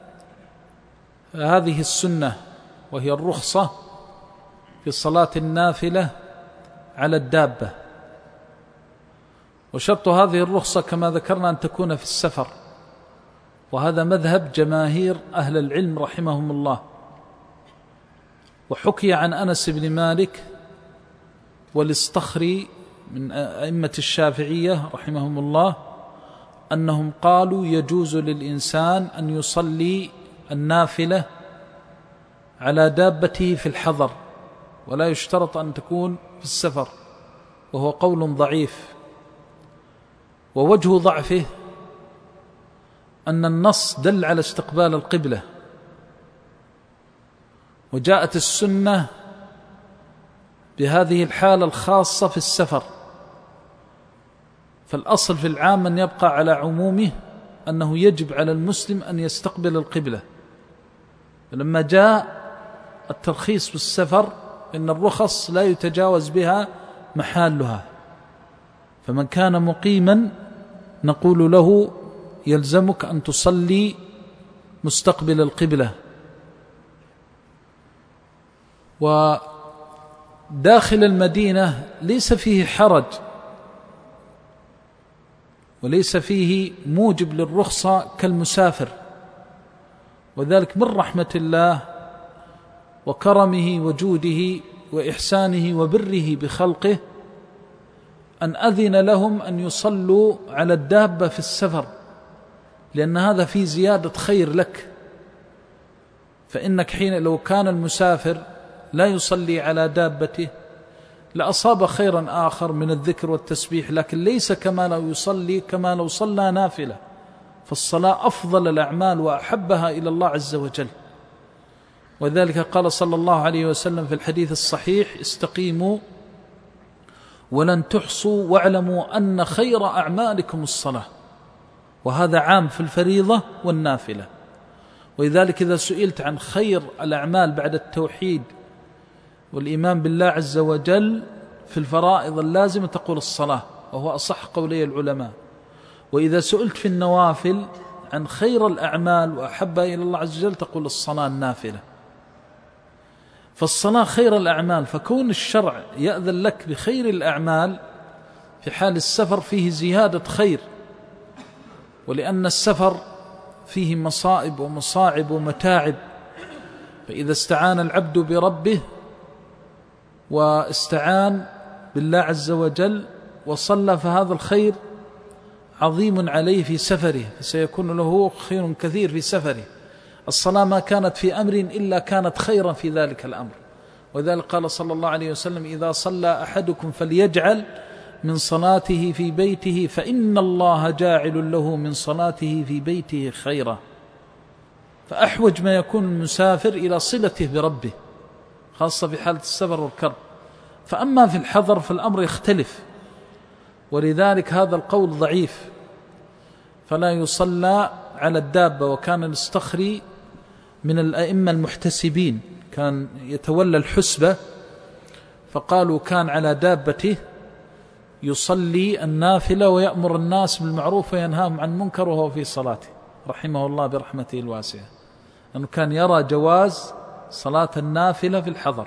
هذه السنة، وهي الرخصة في صلاة النافلة على الدابة. وشرط هذه الرخصة كما ذكرنا أن تكون في السفر، وهذا مذهب جماهير أهل العلم رحمهم الله. وحكي عن أنس بن مالك والاصطخري من أئمة الشافعية رحمهم الله أنهم قالوا يجوز للإنسان أن يصلي النافلة على دابته في الحضر، ولا يشترط أن تكون في السفر، وهو قول ضعيف. ووجه ضعفه أن النص دل على استقبال القبلة، وجاءت السنة بهذه الحالة الخاصة في السفر، فالأصل في العام أن يبقى على عمومه أنه يجب على المسلم أن يستقبل القبلة. فلما جاء الترخيص بالسفر إن الرخص لا يتجاوز بها محالها، فمن كان مقيما نقول له يلزمك أن تصلي مستقبل القبلة. وداخل المدينة ليس فيه حرج وليس فيه موجب للرخصة كالمسافر، وذلك من رحمة الله وكرمه وجوده وإحسانه وبره بخلقه أن أذن لهم أن يصلوا على الدابة في السفر، لأن هذا فيه زيادة خير لك. فإنك حين لو كان المسافر لا يصلي على دابته لأصاب خيرا آخر من الذكر والتسبيح، لكن ليس كما لو يصلي كما لو صلى نافلة، فالصلاة أفضل الأعمال وأحبها إلى الله عز وجل. وذلك قال صلى الله عليه وسلم في الحديث الصحيح: استقيموا ولن تحصوا واعلموا أن خير أعمالكم الصلاة. وهذا عام في الفريضة والنافلة. ولذلك إذا سئلت عن خير الأعمال بعد التوحيد والإيمان بالله عز وجل في الفرائض اللازمة تقول الصلاة، وهو أصح قولي العلماء. وإذا سئلت في النوافل عن خير الأعمال وأحبها إلى الله عز وجل تقول الصلاة النافلة. فالصلاة خير الأعمال، فكون الشرع يأذن لك بخير الأعمال في حال السفر فيه زيادة خير، ولأن السفر فيه مصائب ومصاعب ومتاعب. فإذا استعان العبد بربه واستعان بالله عز وجل وصلى فهذا الخير عظيم عليه في سفره، فسيكون له خير كثير في سفره. الصلاة ما كانت في أمر إلا كانت خيرا في ذلك الأمر. وذلك قال صلى الله عليه وسلم: إذا صلى أحدكم فليجعل من صلاته في بيته فإن الله جاعل له من صلاته في بيته خيرا. فأحوج ما يكون المسافر إلى صلته بربه، خاصة في حالة السفر والكرب. فأما في الحضر فالأمر يختلف، ولذلك هذا القول ضعيف، فلا يصلى على الدابة. وكان الاصطخري من الأئمة المحتسبين، كان يتولى الحسبة، فقالوا كان على دابته يصلي النافلة ويأمر الناس بالمعروف وينهاهم عن منكر وهو في صلاته، رحمه الله برحمته الواسعة، أنه كان يرى جواز صلاة النافلة في الحضر،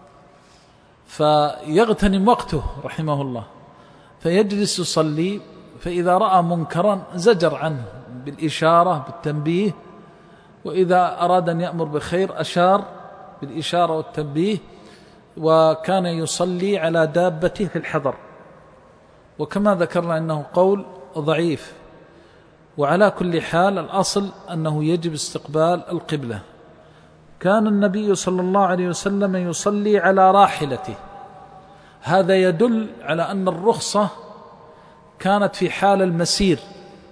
فيغتنم وقته رحمه الله، فيجلس يصلي، فإذا رأى منكرا زجر عنه بالإشارة بالتنبيه، وإذا أراد أن يأمر بخير أشار بالإشارة والتنبيه. وكان يصلي على دابته في الحضر، وكما ذكرنا أنه قول ضعيف. وعلى كل حال الأصل أنه يجب استقبال القبلة. كان النبي صلى الله عليه وسلم يصلي على راحلته، هذا يدل على أن الرخصة كانت في حال المسير.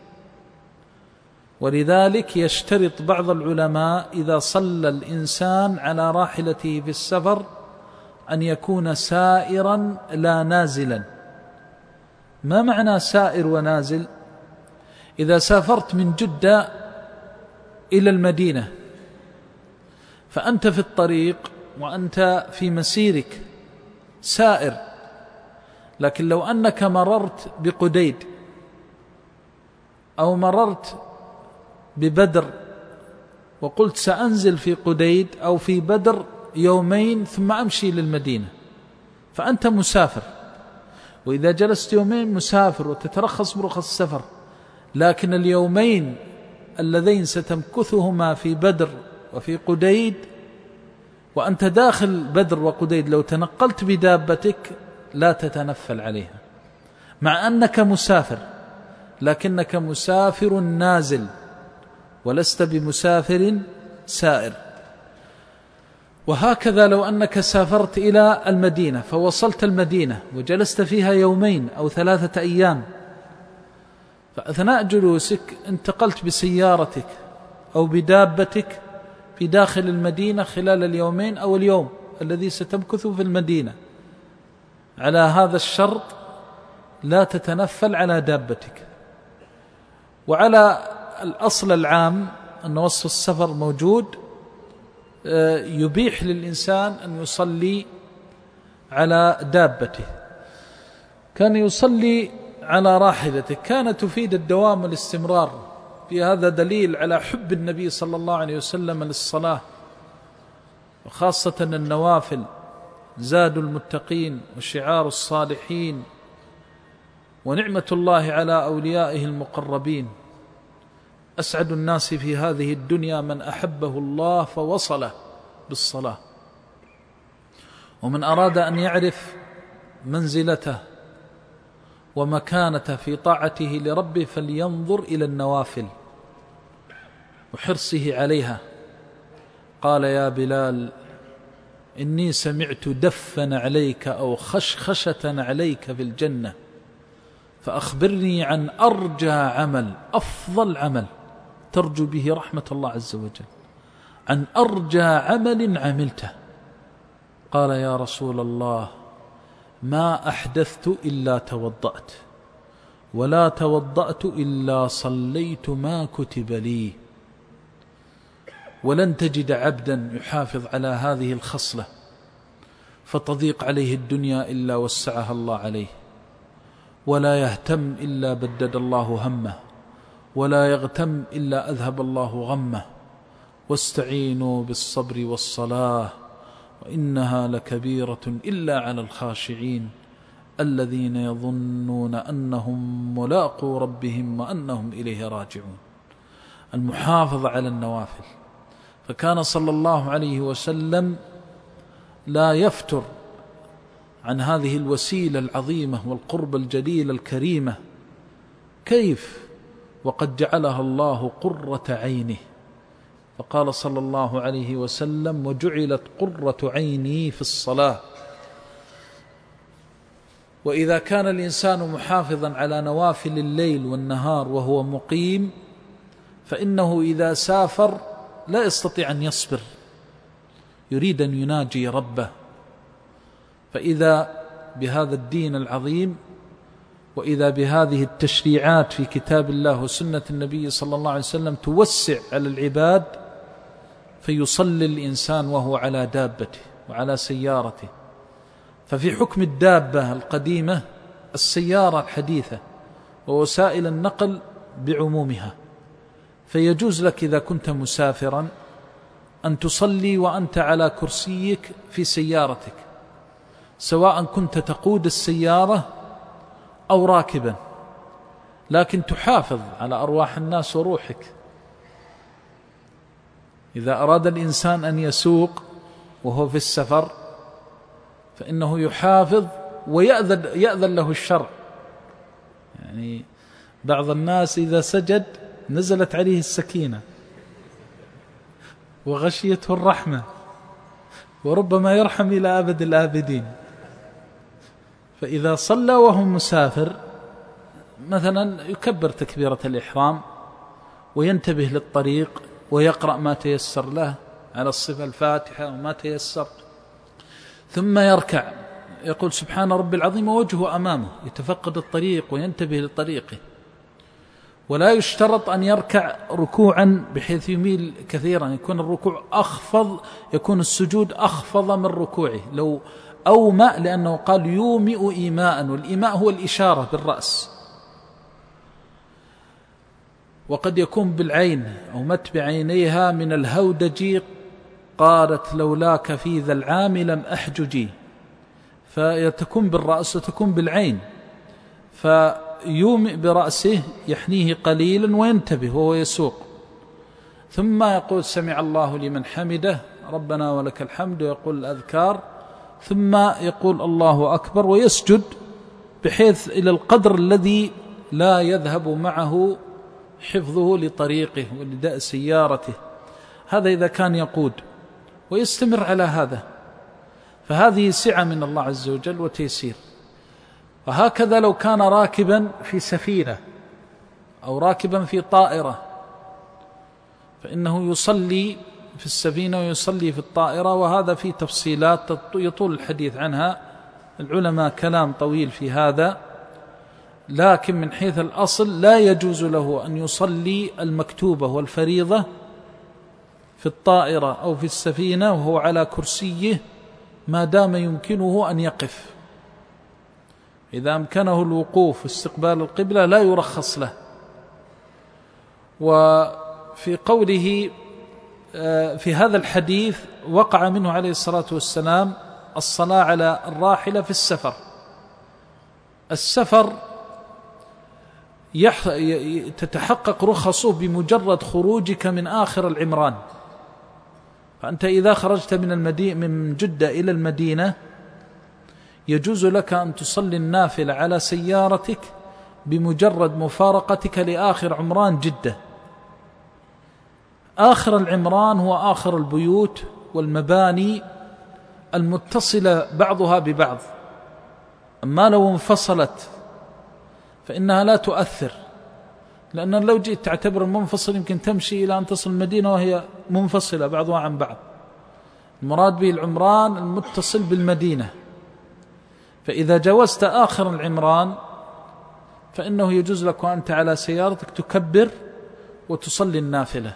ولذلك يشترط بعض العلماء إذا صلى الإنسان على راحلته في السفر أن يكون سائرا لا نازلا. ما معنى سائر ونازل؟ إذا سافرت من جدة إلى المدينة فأنت في الطريق وأنت في مسيرك سائر، لكن لو أنك مررت بقديد أو مررت ببدر وقلت سأنزل في قديد أو في بدر يومين ثم أمشي للمدينة فأنت مسافر، وإذا جلست يومين مسافر وتترخص برخص السفر، لكن اليومين اللذين ستمكثهما في بدر وفي قديد وأنت داخل بدر وقديد لو تنقلت بدابتك لا تتنفل عليها، مع أنك مسافر لكنك مسافر نازل ولست بمسافر سائر. وهكذا لو أنك سافرت إلى المدينة فوصلت المدينة وجلست فيها يومين أو ثلاثة أيام، فأثناء جلوسك انتقلت بسيارتك أو بدابتك في داخل المدينة خلال اليومين أو اليوم الذي ستمكث في المدينة، على هذا الشرط لا تتنفل على دابتك. وعلى الأصل العام أن وصف السفر موجود يبيح للإنسان أن يصلي على دابته. كان يصلي على راحلته، كان تفيد الدوام والاستمرار، في هذا دليل على حب النبي صلى الله عليه وسلم للصلاة، وخاصة النوافل زاد المتقين وشعار الصالحين ونعمة الله على أوليائه المقربين. أسعد الناس في هذه الدنيا من أحبه الله فوصله بالصلاة، ومن أراد أن يعرف منزلته ومكانته في طاعته لربه فلينظر إلى النوافل وحرصه عليها. قال يا بلال إني سمعت دفا عليك أو خشخشة عليك في الجنة فأخبرني عن أرجى عمل، أفضل عمل ترجو به رحمة الله عز وجل، عن أرجى عمل عملته. قال يا رسول الله ما أحدثت إلا توضأت، ولا توضأت إلا صليت ما كتب لي. ولن تجد عبدا يحافظ على هذه الخصلة فتضيق عليه الدنيا إلا وسعها الله عليه، ولا يهتم إلا بدد الله همه، ولا يغتم إلا أذهب الله غمه. واستعينوا بالصبر والصلاة وإنها لكبيرة إلا على الخاشعين الذين يظنون أنهم ملاقو ربهم وأنهم إليه راجعون. المحافظة على النوافل، فكان صلى الله عليه وسلم لا يفتر عن هذه الوسيلة العظيمة والقرب الجليل الكريمة. كيف وقد جعلها الله قرة عينه، فقال صلى الله عليه وسلم وجعلت قرة عيني في الصلاة. وإذا كان الإنسان محافظا على نوافل الليل والنهار وهو مقيم فإنه إذا سافر لا يستطيع أن يصبر، يريد أن يناجي ربه. فإذا بهذا الدين العظيم وإذا بهذه التشريعات في كتاب الله وسنة النبي صلى الله عليه وسلم توسع على العباد، فيصلي الإنسان وهو على دابته وعلى سيارته. ففي حكم الدابة القديمة السيارة الحديثة ووسائل النقل بعمومها، فيجوز لك إذا كنت مسافرا أن تصلي وأنت على كرسيك في سيارتك، سواء كنت تقود السيارة أو راكبا، لكن تحافظ على أرواح الناس وروحك. إذا أراد الإنسان أن يسوق وهو في السفر فإنه يحافظ ويأذن يأذن له الشرع. يعني بعض الناس إذا سجد نزلت عليه السكينة وغشيته الرحمة، وربما يرحم إلى أبد الآبدين. فإذا صلى وهو مسافر مثلا يكبر تكبيرة الإحرام وينتبه للطريق ويقرأ ما تيسر له على الصفة الفاتحة وما تيسر، ثم يركع يقول سبحان ربي العظيم ووجهه أمامه، يتفقد الطريق وينتبه لطريقه. ولا يشترط أن يركع ركوعا بحيث يميل كثيرا، يكون الركوع أخفض، يكون السجود أخفض من ركوعه. لو أومأ، لأنه قال يومئ إيماء، والإيماء هو الإشارة بالرأس، وقد يكون بالعين أو مت بعينيها من الهودج، قالت لولاك في ذا العام لم أحججي، فتكون بالرأس وتكون بالعين. فيومئ برأسه يحنيه قليلا وينتبه وهو يسوق، ثم يقول سمع الله لمن حمده ربنا ولك الحمد، ويقول الأذكار، ثم يقول الله أكبر ويسجد، بحيث إلى القدر الذي لا يذهب معه حفظه لطريقه ولداء سيارته. هذا إذا كان يقود، ويستمر على هذا، فهذه سعة من الله عز وجل وتيسير. وهكذا لو كان راكبا في سفينة أو راكبا في طائرة، فإنه يصلي في السفينة ويصلي في الطائرة، وهذا في تفصيلات يطول الحديث عنها، العلماء كلام طويل في هذا. لكن من حيث الأصل لا يجوز له أن يصلي المكتوبة والفريضة في الطائرة أو في السفينة وهو على كرسيه، ما دام يمكنه أن يقف. إذا أمكنه الوقوف واستقبال القبلة لا يرخص له. وفي قوله في هذا الحديث وقع منه عليه الصلاة والسلام الصلاة على الراحلة في السفر. السفر تتحقق رخصه بمجرد خروجك من آخر العمران. فأنت إذا خرجت من المدينة من جدة إلى المدينة يجوز لك أن تصلي النافلة على سيارتك بمجرد مفارقتك لآخر عمران جدة. آخر العمران هو آخر البيوت والمباني المتصلة بعضها ببعض، أما لو انفصلت فإنها لا تؤثر، لأن لو جئت تعتبر المنفصل يمكن تمشي إلى أن تصل المدينة وهي منفصلة بعضها عن بعض. المراد به العمران المتصل بالمدينة. فإذا جاوزت آخر العمران فإنه يجوز لك وأنت على سيارتك تكبر وتصلي النافلة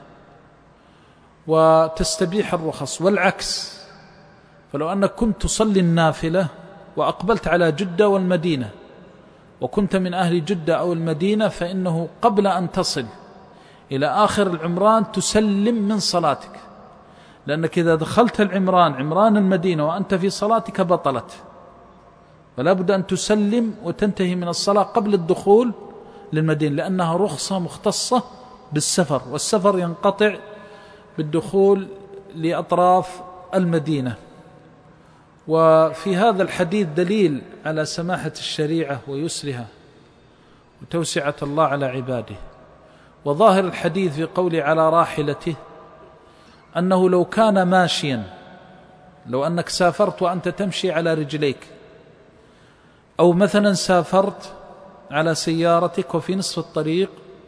وتستبيح الرخص. والعكس، فلو أنك كنت تصلي النافلة وأقبلت على جدة والمدينة وكنت من أهل جدة أو المدينة، فإنه قبل أن تصل إلى آخر العمران تسلم من صلاتك، لأنك إذا دخلت العمران عمران المدينة وأنت في صلاتك بطلت، فلا بد أن تسلم وتنتهي من الصلاة قبل الدخول للمدينة، لأنها رخصة مختصة بالسفر، والسفر ينقطع بالدخول لأطراف المدينة. وفي هذا الحديث دليل على سماحة الشريعة ويسرها وتوسعة الله على عباده. وظاهر الحديث في قوله على راحلته أنه لو كان ماشيا، لو أنك سافرت وأنت تمشي على رجليك، أو مثلا سافرت على سيارتك وفي نصف الطريق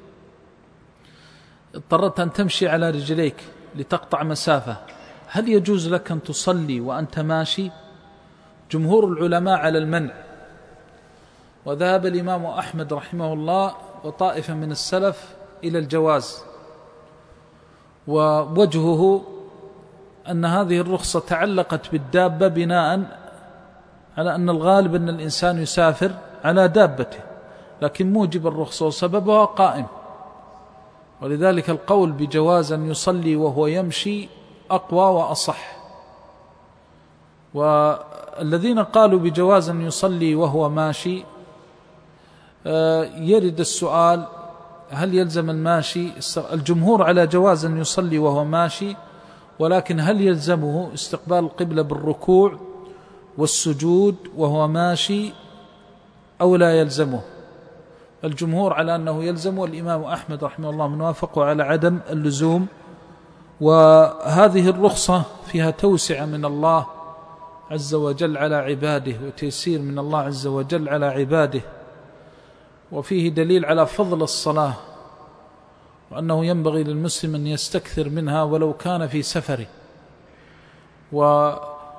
اضطرت أن تمشي على رجليك لتقطع مسافة، هل يجوز لك أن تصلي وأنت ماشي؟ جمهور العلماء على المنع، وذهب الإمام أحمد رحمه الله وطائفة من السلف إلى الجواز. ووجهه أن هذه الرخصة تعلقت بالدابة بناء على أن الغالب أن الإنسان يسافر على دابته، لكن موجب الرخصة وسببها قائم، ولذلك القول بجواز أن يصلي وهو يمشي أقوى وأصح. والذين قالوا بجواز أن يصلي وهو ماشي يرد السؤال هل يلزم الماشي؟ الجمهور على جواز أن يصلي وهو ماشي، ولكن هل يلزمه استقبال القبلة بالركوع والسجود وهو ماشي أو لا يلزمه؟ الجمهور على أنه يلزم، والإمام أحمد رحمه الله من وافقه على عدم اللزوم. وهذه الرخصة فيها توسعة من الله عز وجل على عباده وتيسير من الله عز وجل على عباده، وفيه دليل على فضل الصلاة وأنه ينبغي للمسلم أن يستكثر منها ولو كان في سفره.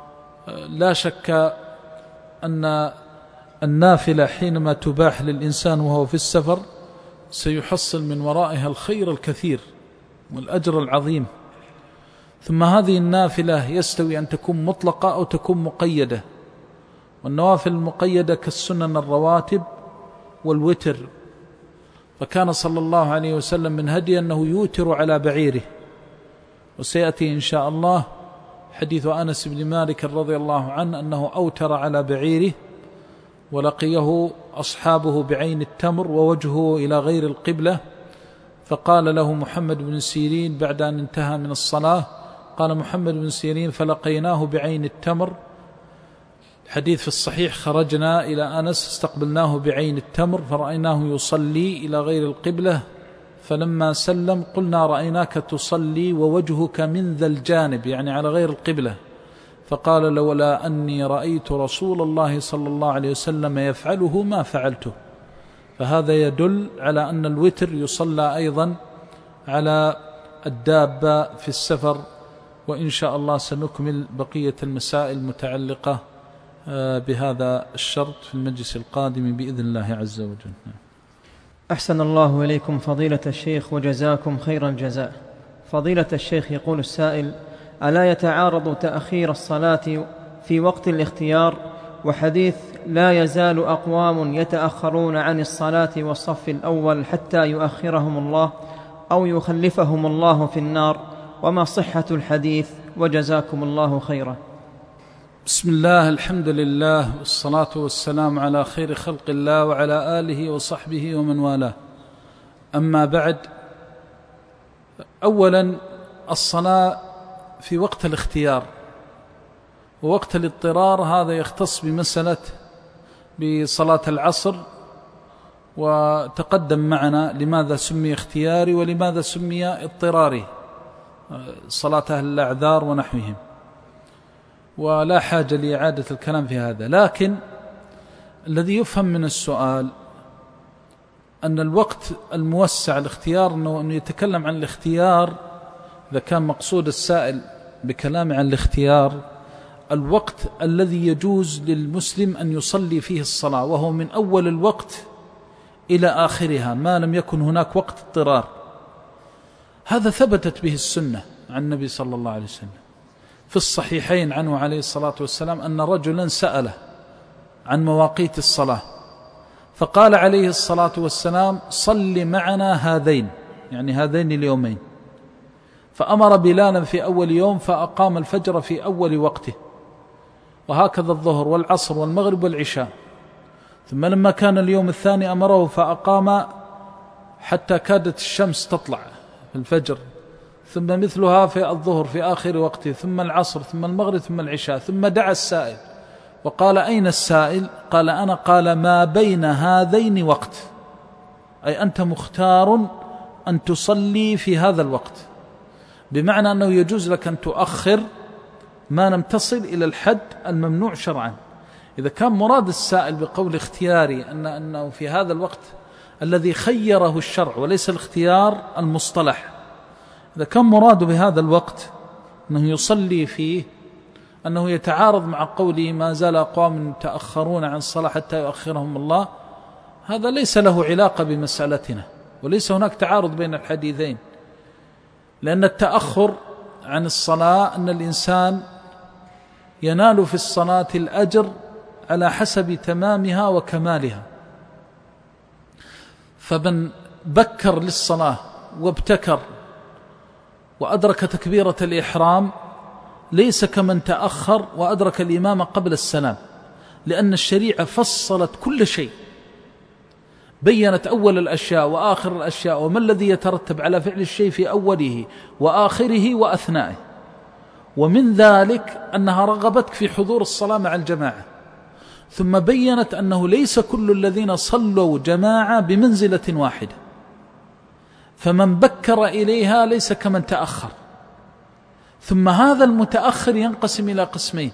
لا شك أن النافلة حينما تباح للإنسان وهو في السفر سيحصل من ورائها الخير الكثير والأجر العظيم. ثم هذه النافلة يستوي أن تكون مطلقة أو تكون مقيدة، والنوافل المقيدة كالسنن الرواتب والوتر، فكان صلى الله عليه وسلم من هدي أنه يوتر على بعيره، وسيأتي إن شاء الله حديث أنس بن مالك رضي الله عنه أنه أوتر على بعيره ولقيه أصحابه بعين التمر ووجهه إلى غير القبلة، فقال له محمد بن سيرين بعد أن انتهى من الصلاة، قال محمد بن سيرين فلقيناه بعين التمر، الحديث في الصحيح، خرجنا إلى أنس استقبلناه بعين التمر فرأيناه يصلي إلى غير القبلة، فلما سلم قلنا رأيناك تصلي ووجهك من ذا الجانب، يعني على غير القبلة، فقال لولا أني رأيت رسول الله صلى الله عليه وسلم يفعله ما فعلته. فهذا يدل على أن الوتر يصلى أيضا على الدابة في السفر. وإن شاء الله سنكمل بقية المسائل المتعلقة بهذا الشرط في المجلس القادم بإذن الله عز وجل. أحسن الله إليكم فضيلة الشيخ وجزاكم خير الجزاء. فضيلة الشيخ، يقول السائل: ألا يتعارض تأخير الصلاة في وقت الاختيار وحديث لا يزال أقوام يتأخرون عن الصلاة والصف الأول حتى يؤخرهم الله أو يخلفهم الله في النار، وما صحة الحديث؟ وجزاكم الله خيرا. بسم الله، الحمد لله، والصلاة والسلام على خير خلق الله وعلى آله وصحبه ومن والاه. أما بعد، أولا الصلاة في وقت الاختيار ووقت الاضطرار هذا يختص بمسألة بصلاة العصر، وتقدم معنا لماذا سمي اختياري ولماذا سمي اضطراري، صلاة أهل الأعذار ونحوهم، ولا حاجة لإعادة الكلام في هذا. لكن الذي يفهم من السؤال أن الوقت الموسع الاختيار، أنه يتكلم عن الاختيار، إذا كان مقصود السائل بكلام عن الاختيار الوقت الذي يجوز للمسلم أن يصلي فيه الصلاة، وهو من أول الوقت إلى آخرها ما لم يكن هناك وقت اضطرار. هذا ثبتت به السنة عن النبي صلى الله عليه وسلم في الصحيحين عنه عليه الصلاة والسلام أن رجلا سأله عن مواقيت الصلاة، فقال عليه الصلاة والسلام: صل معنا هذين، يعني هذين اليومين. فأمر بلالا في أول يوم فأقام الفجر في أول وقته، وهكذا الظهر والعصر والمغرب والعشاء. ثم لما كان اليوم الثاني أمره فأقام حتى كادت الشمس تطلع في الفجر، ثم مثلها في الظهر في آخر وقته، ثم العصر، ثم المغرب، ثم العشاء. ثم دعا السائل وقال: أين السائل؟ قال: أنا. قال: ما بين هذين وقت، أي أنت مختار أن تصلي في هذا الوقت، بمعنى أنه يجوز لك أن تؤخر ما لم تصل إلى الحد الممنوع شرعا. إذا كان مراد السائل بقول اختياري أن أنه في هذا الوقت الذي خيره الشرع وليس الاختيار المصطلح، إذا كان مراد بهذا الوقت أنه يصلي فيه، أنه يتعارض مع قوله ما زال أقوام يتأخرون عن الصلاة حتى يؤخرهم الله، هذا ليس له علاقة بمسألتنا، وليس هناك تعارض بين الحديثين. لأن التأخر عن الصلاة أن الإنسان ينال في الصلاة الأجر على حسب تمامها وكمالها، فمن بكر للصلاة وابتكر وأدرك تكبيرة الإحرام ليس كمن تأخر وأدرك الإمام قبل السلام، لأن الشريعة فصلت كل شيء، بيّنت أول الأشياء وآخر الأشياء، وما الذي يترتب على فعل الشيء في أوله وآخره وأثنائه. ومن ذلك أنها رغبتك في حضور الصلاة مع الجماعة، ثم بيّنت أنه ليس كل الذين صلوا جماعة بمنزلة واحدة، فمن بكر إليها ليس كمن تأخر. ثم هذا المتأخر ينقسم إلى قسمين.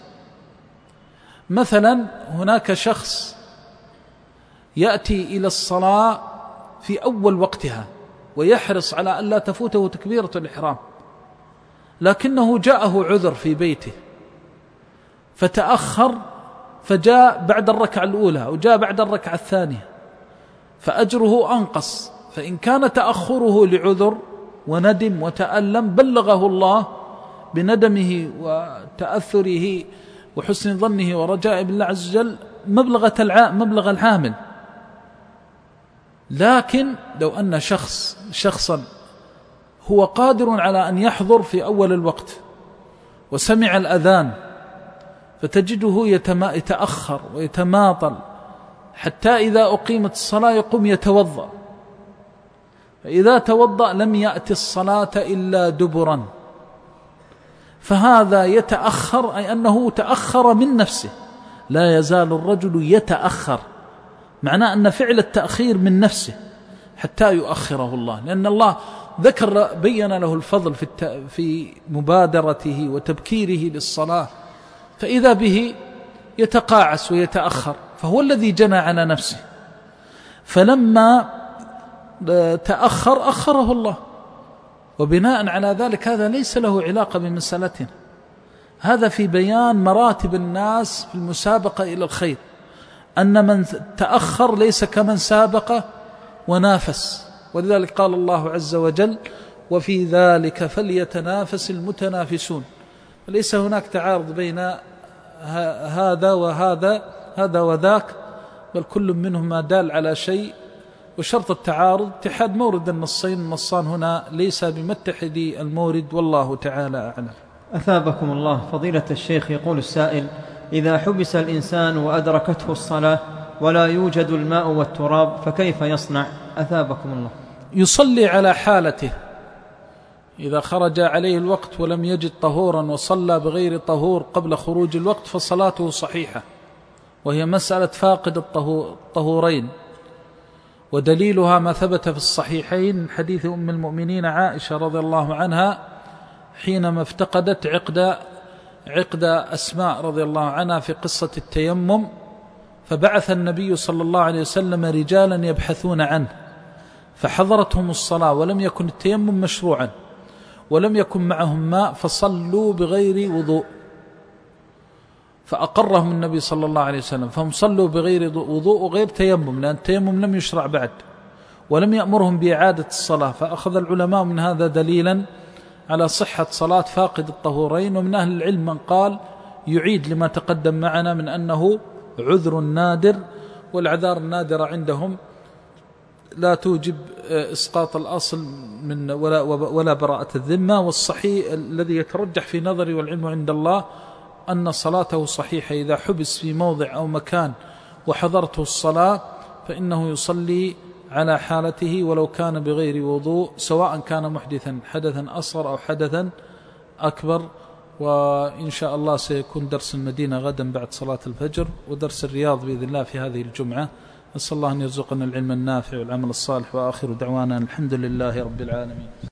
مثلا هناك شخص يأتي إلى الصلاة في أول وقتها ويحرص على أن لا تفوته تكبيرة الإحرام، لكنه جاءه عذر في بيته، فتأخر فجاء بعد الركعة الأولى أو جاء بعد الركعة الثانية فأجره أنقص. فإن كان تأخره لعذر وندم وتألم بلغه الله بندمه وتأثره وحسن ظنه ورجاء بالله عز وجل مبلغ العامل. لكن لو أن شخص شخصا هو قادر على أن يحضر في أول الوقت وسمع الأذان فتجده يتأخر ويتماطل حتى إذا أقيمت الصلاة يقوم يتوضأ، فإذا توضأ لم يأتي الصلاة إلا دبرا، فهذا يتأخر أي أنه تأخر من نفسه. لا يزال الرجل يتأخر، معناه أن فعل التأخير من نفسه حتى يؤخره الله، لأن الله ذكر بين له الفضل في في مبادرته وتبكيره للصلاة، فإذا به يتقاعس ويتأخر، فهو الذي جنى على نفسه. فلما تأخر أخره الله، وبناء على ذلك هذا ليس له علاقة بمسألتنا، هذا في بيان مراتب الناس في المسابقة إلى الخير، أن من تأخر ليس كمن سابق ونافس. ولذلك قال الله عز وجل: وفي ذلك فليتنافس المتنافسون. فليس هناك تعارض بين هذا وهذا، هذا وذاك، بل كل منهما دال على شيء. وشرط التعارض اتحاد مورد النصين، النصان هنا ليس بمتحد المورد، والله تعالى أعلم. أثابكم الله. فضيلة الشيخ، يقول السائل: إذا حبس الإنسان وأدركته الصلاة ولا يوجد الماء والتراب فكيف يصنع؟ أثابكم الله. يصلي على حالته، إذا خرج عليه الوقت ولم يجد طهورا وصلى بغير طهور قبل خروج الوقت فصلاته صحيحة، وهي مسألة فاقد الطهورين، ودليلها ما ثبت في الصحيحين حديث أم المؤمنين عائشة رضي الله عنها حينما افتقدت عقد عقد أسماء رضي الله عنها في قصة التيمم، فبعث النبي صلى الله عليه وسلم رجالا يبحثون عنه، فحضرتهم الصلاة ولم يكن التيمم مشروعا ولم يكن معهم ماء، فصلوا بغير وضوء، فأقرهم النبي صلى الله عليه وسلم، فهم صلوا بغير وضوء وغير تيمم، لأن التيمم لم يشرع بعد، ولم يأمرهم بإعادة الصلاة. فأخذ العلماء من هذا دليلا على صحة صلاة فاقد الطهورين. ومن أهل العلم من قال يعيد لما تقدم معنا من أنه عذر نادر، والأعذار النادرة عندهم لا توجب إسقاط الأصل من ولا, ولا براءة الذمة. والصحيح الذي يترجح في نظري والعلم عند الله أن صلاته صحيحة إذا حبس في موضع أو مكان وحضرته الصلاة، فإنه يصلي على حالته ولو كان بغير وضوء، سواء كان محدثا حدثا أصغر أو حدثا أكبر. وإن شاء الله سيكون درس المدينة غدا بعد صلاة الفجر، ودرس الرياض بإذن الله في هذه الجمعة. أسأل الله أن يرزقنا العلم النافع والعمل الصالح، وآخر دعوانا الحمد لله رب العالمين.